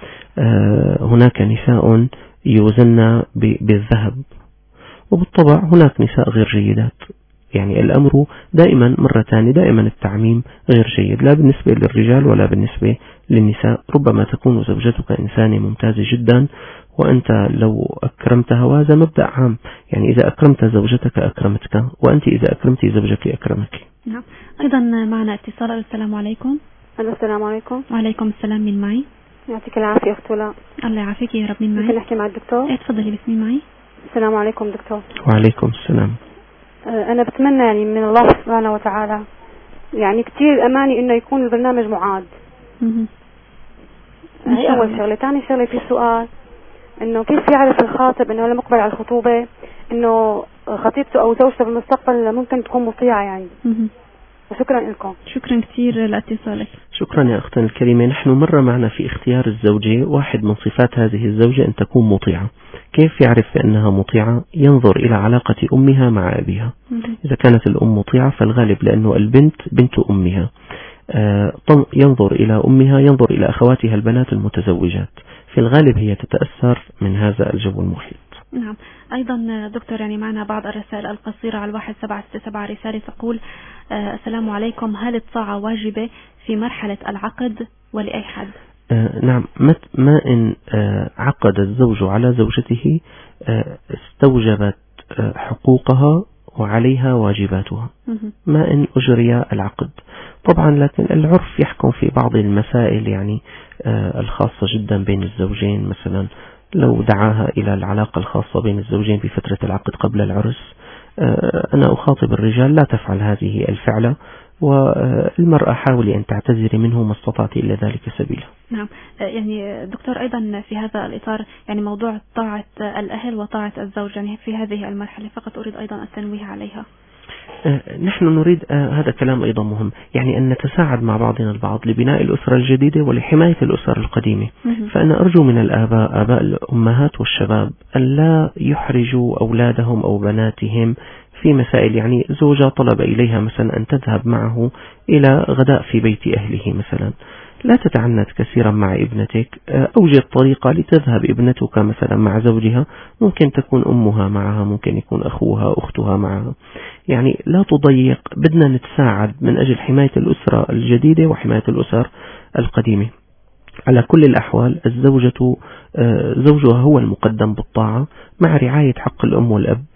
Speaker 4: هناك نساء يوزن بالذهب، وبالطبع هناك نساء غير جيدات. يعني الأمر دائما مرة ثانية دائما التعميم غير جيد، لا بالنسبة للرجال ولا بالنسبة للنساء. ربما تكون زوجتك إنسانة ممتازة جدا وأنت لو أكرمتها، وهذا مبدأ عام، يعني إذا أكرمت زوجتك أكرمتك، وأنت إذا أكرمت زوجك أكرمك.
Speaker 2: نعم. أيضا معنا اتصال. السلام عليكم.
Speaker 18: السلام عليكم.
Speaker 2: وعليكم السلام. من معي؟
Speaker 18: يعطيك العافية أخت ولاء.
Speaker 2: الله يعافيك يا رب. من معي؟
Speaker 18: ممكن نحكي مع الدكتور؟
Speaker 2: ايه تفضلي. بس مين معي؟
Speaker 18: السلام عليكم دكتور.
Speaker 4: وعليكم السلام.
Speaker 18: أنا بتمنى يعني من الله سبحانه وتعالى يعني كتير أماني إنه يكون البرنامج معاد. هي أول شغلة. ثاني شغلة في سؤال، إنه كيف يعرف الخاطب إنه لما يقبل على الخطوبة إنه خطيبته أو زوجته بالمستقبل ممكن تكون مطيعة يعني. وشكرا لكم.
Speaker 2: شكرا كثير لاتصالك.
Speaker 4: شكرا يا أختنا الكريمة. نحن مرة معنا في اختيار الزوجة واحد من صفات هذه الزوجة أن تكون مطيعة. كيف يعرف بأنها مطيعة؟ ينظر إلى علاقة أمها مع أبيها. إذا كانت الأم مطيعة فالغالب لأنه البنت بنت أمها. ينظر إلى أمها، ينظر إلى أخواتها البنات المتزوجات، في الغالب هي تتأثر من هذا الجو المحيط.
Speaker 2: نعم. أيضا دكتور يعني معنا بعض الرسائل القصيرة على 1767. رسالة تقول: السلام عليكم، هل الطاعة واجبة في مرحلة العقد ولأي حد؟
Speaker 4: نعم. ما إن عقد الزوج على زوجته استوجبت حقوقها وعليها واجباتها، ما إن أجري العقد طبعا. لكن العرف يحكم في بعض المسائل يعني الخاصة جدا بين الزوجين. مثلا لو دعاها إلى العلاقة الخاصة بين الزوجين بفترة العقد قبل العرس، أنا أخاطب الرجال لا تفعل هذه الفعلة، والمرأة حاولي أن تعتذري منه ما استطعت إلا ذلك سبيلا.
Speaker 2: نعم. يعني دكتور أيضا في هذا الإطار يعني موضوع طاعة الأهل وطاعة الزوج يعني في هذه المرحلة فقط أريد أيضا التنويه عليها.
Speaker 4: نحن نريد هذا كلام أيضا مهم، يعني أن نتساعد مع بعضنا البعض لبناء الأسرة الجديدة ولحماية الأسر القديمة. فأنا أرجو من الآباء، آباء الأمهات والشباب، أن لا يحرجوا أولادهم أو بناتهم في مسائل. يعني زوجة طلب إليها مثلا أن تذهب معه إلى غداء في بيت أهله مثلا، لا تتعنت كثيرا مع ابنتك، أوجد طريقة لتذهب ابنتك مثلا مع زوجها، ممكن تكون أمها معها، ممكن يكون أخوها أختها معها، يعني لا تضيق. بدنا نتساعد من أجل حماية الأسرة الجديدة وحماية الأسر القديمة. على كل الأحوال زوجها هو المقدم بالطاعة مع رعاية حق الأم والأب.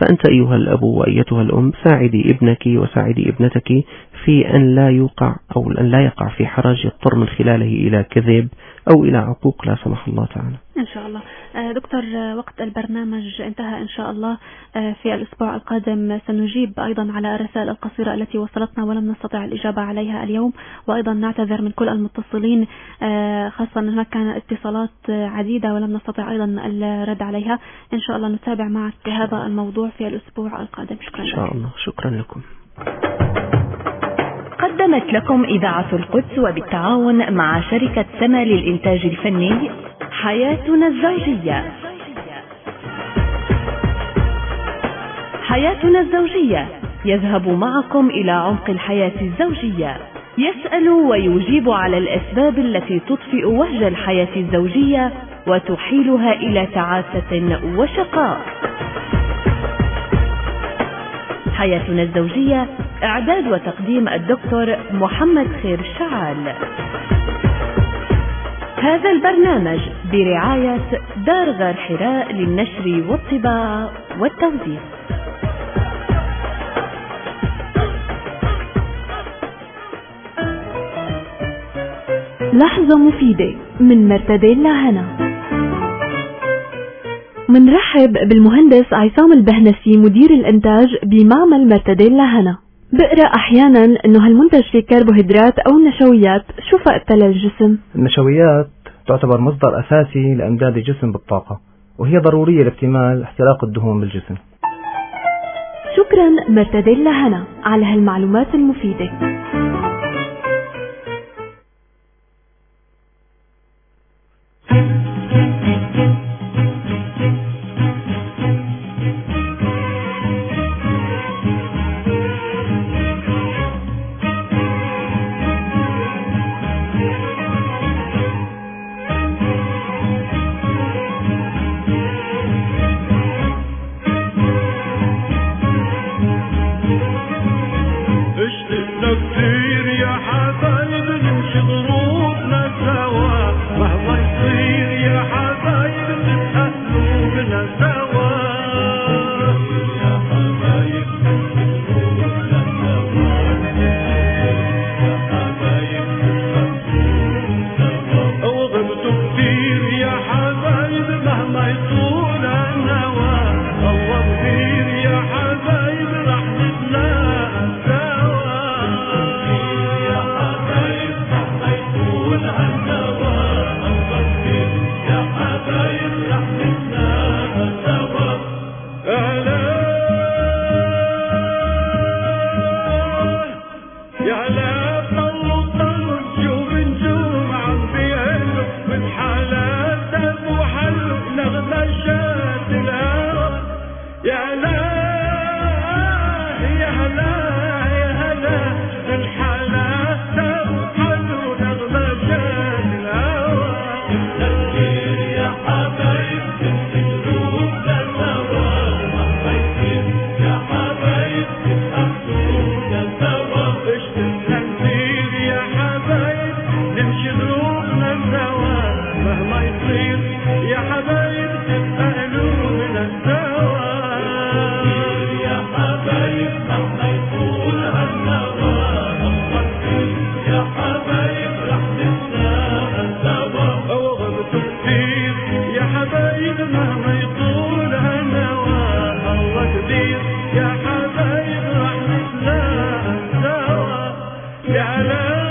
Speaker 4: فأنت أيها الأب وأيتها الأم ساعدي ابنك وساعدي ابنتك في أن لا يوقع أو أن لا يقع في حرج يضطر من خلاله إلى كذب أو إلى عقوق لا سمح الله تعالى.
Speaker 2: إن شاء الله. دكتور، وقت البرنامج انتهى إن شاء الله. في الأسبوع القادم سنجيب أيضا على الرسائل القصيرة التي وصلتنا ولم نستطع الإجابة عليها اليوم، وأيضا نعتذر من كل المتصلين، خاصة أن هناك كان اتصالات عديدة ولم نستطع أيضا الرد عليها. إن شاء الله نتابع معك هذا الموضوع في الأسبوع القادم. شكرا
Speaker 4: إن شاء الله. شكرا لكم.
Speaker 5: قدمت لكم إذاعة القدس وبالتعاون مع شركة سما للإنتاج الفني حياتنا الزوجية. حياتنا الزوجية يذهب معكم إلى عمق الحياة الزوجية، يسأل ويجيب على الأسباب التي تطفئ وهج الحياة الزوجية وتحيلها إلى تعاسة وشقاء. حياتنا الزوجية، إعداد وتقديم الدكتور محمد خير الشعال. هذا البرنامج برعاية دار غار حراء للنشر والطباعة والتوزيع. لحظة مفيدة من مرتدين لهنا. منرحب بالمهندس عصام البهنسي مدير الإنتاج بمعمل مرتدين لهنا. بقرأ أحيانا أنه هالمنتج فيه كربوهيدرات أو نشويات، شو فائدتها للجسم؟
Speaker 19: النشويات تعتبر مصدر أساسي لإمداد الجسم بالطاقة، وهي ضرورية لاكتمال احتراق الدهون بالجسم.
Speaker 5: شكرا مرتدين لهنا على هالمعلومات المفيدة.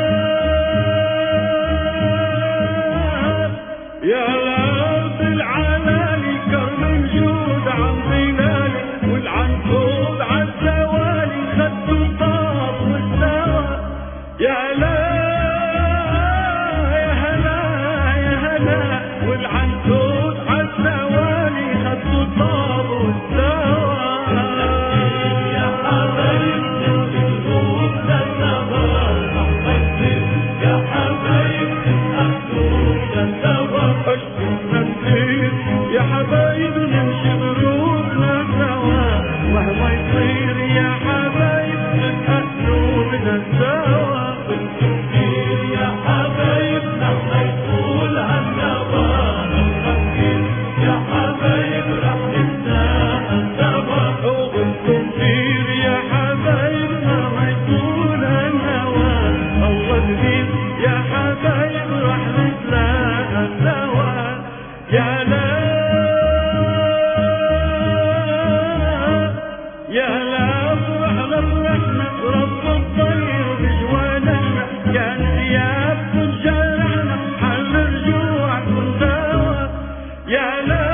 Speaker 1: يا رب العالمين. يا حبايب راح نتلاقى سوا يا لا يا لا فرحنا رب الطير بجوالنا كان غياب تجارنا حل رجوع كن دوا يا لا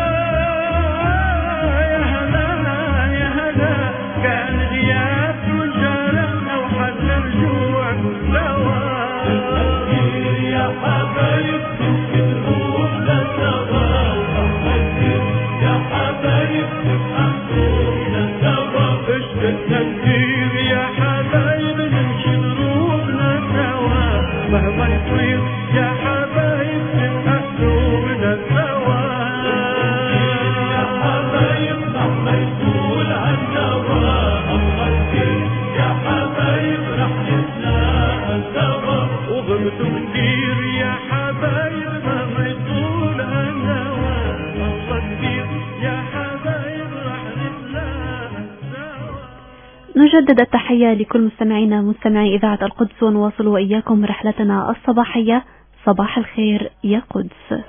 Speaker 1: يا هلا يا هلا كان غياب تجارنا وحل رجوع كن دوا يا حبايب تروحنا سوا يا حبايب تروحنا سوا اشتقنا كتير يا حبايب نمشي نروحنا سوا مهما يصير يا حبايب نبقى قلوبنا سوا يا حبايب مهما يطول عالنوا الله كتير يا حبايب رح نتلاقى سوا وغمتوا كتير يا حبايب مهما يطول عالنوا الله كتير يا حبايب رح نتلاقى سوا.
Speaker 2: نجدد التحية لكل مستمعينا مستمعي إذاعة القدس، ونواصل وإياكم رحلتنا الصباحية. صباح الخير يا قدس.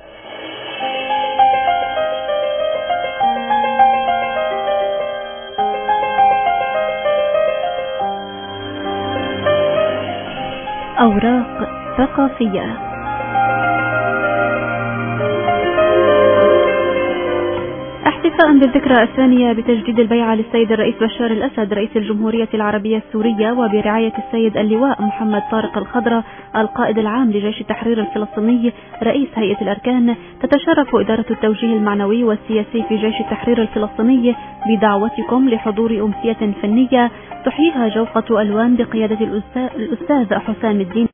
Speaker 2: أوراق ثقافية. احتفاء بالذكرى الثانية بتجديد البيعة للسيد الرئيس بشار الأسد رئيس الجمهورية العربية السورية، وبرعاية السيد اللواء محمد طارق الخضرة القائد العام لجيش التحرير الفلسطيني رئيس هيئة الأركان، تتشرف إدارة التوجيه المعنوي والسياسي في جيش التحرير الفلسطيني بدعوتكم لحضور أمسية فنية تحييها جوقة ألوان بقيادة الأستاذ حسام الدين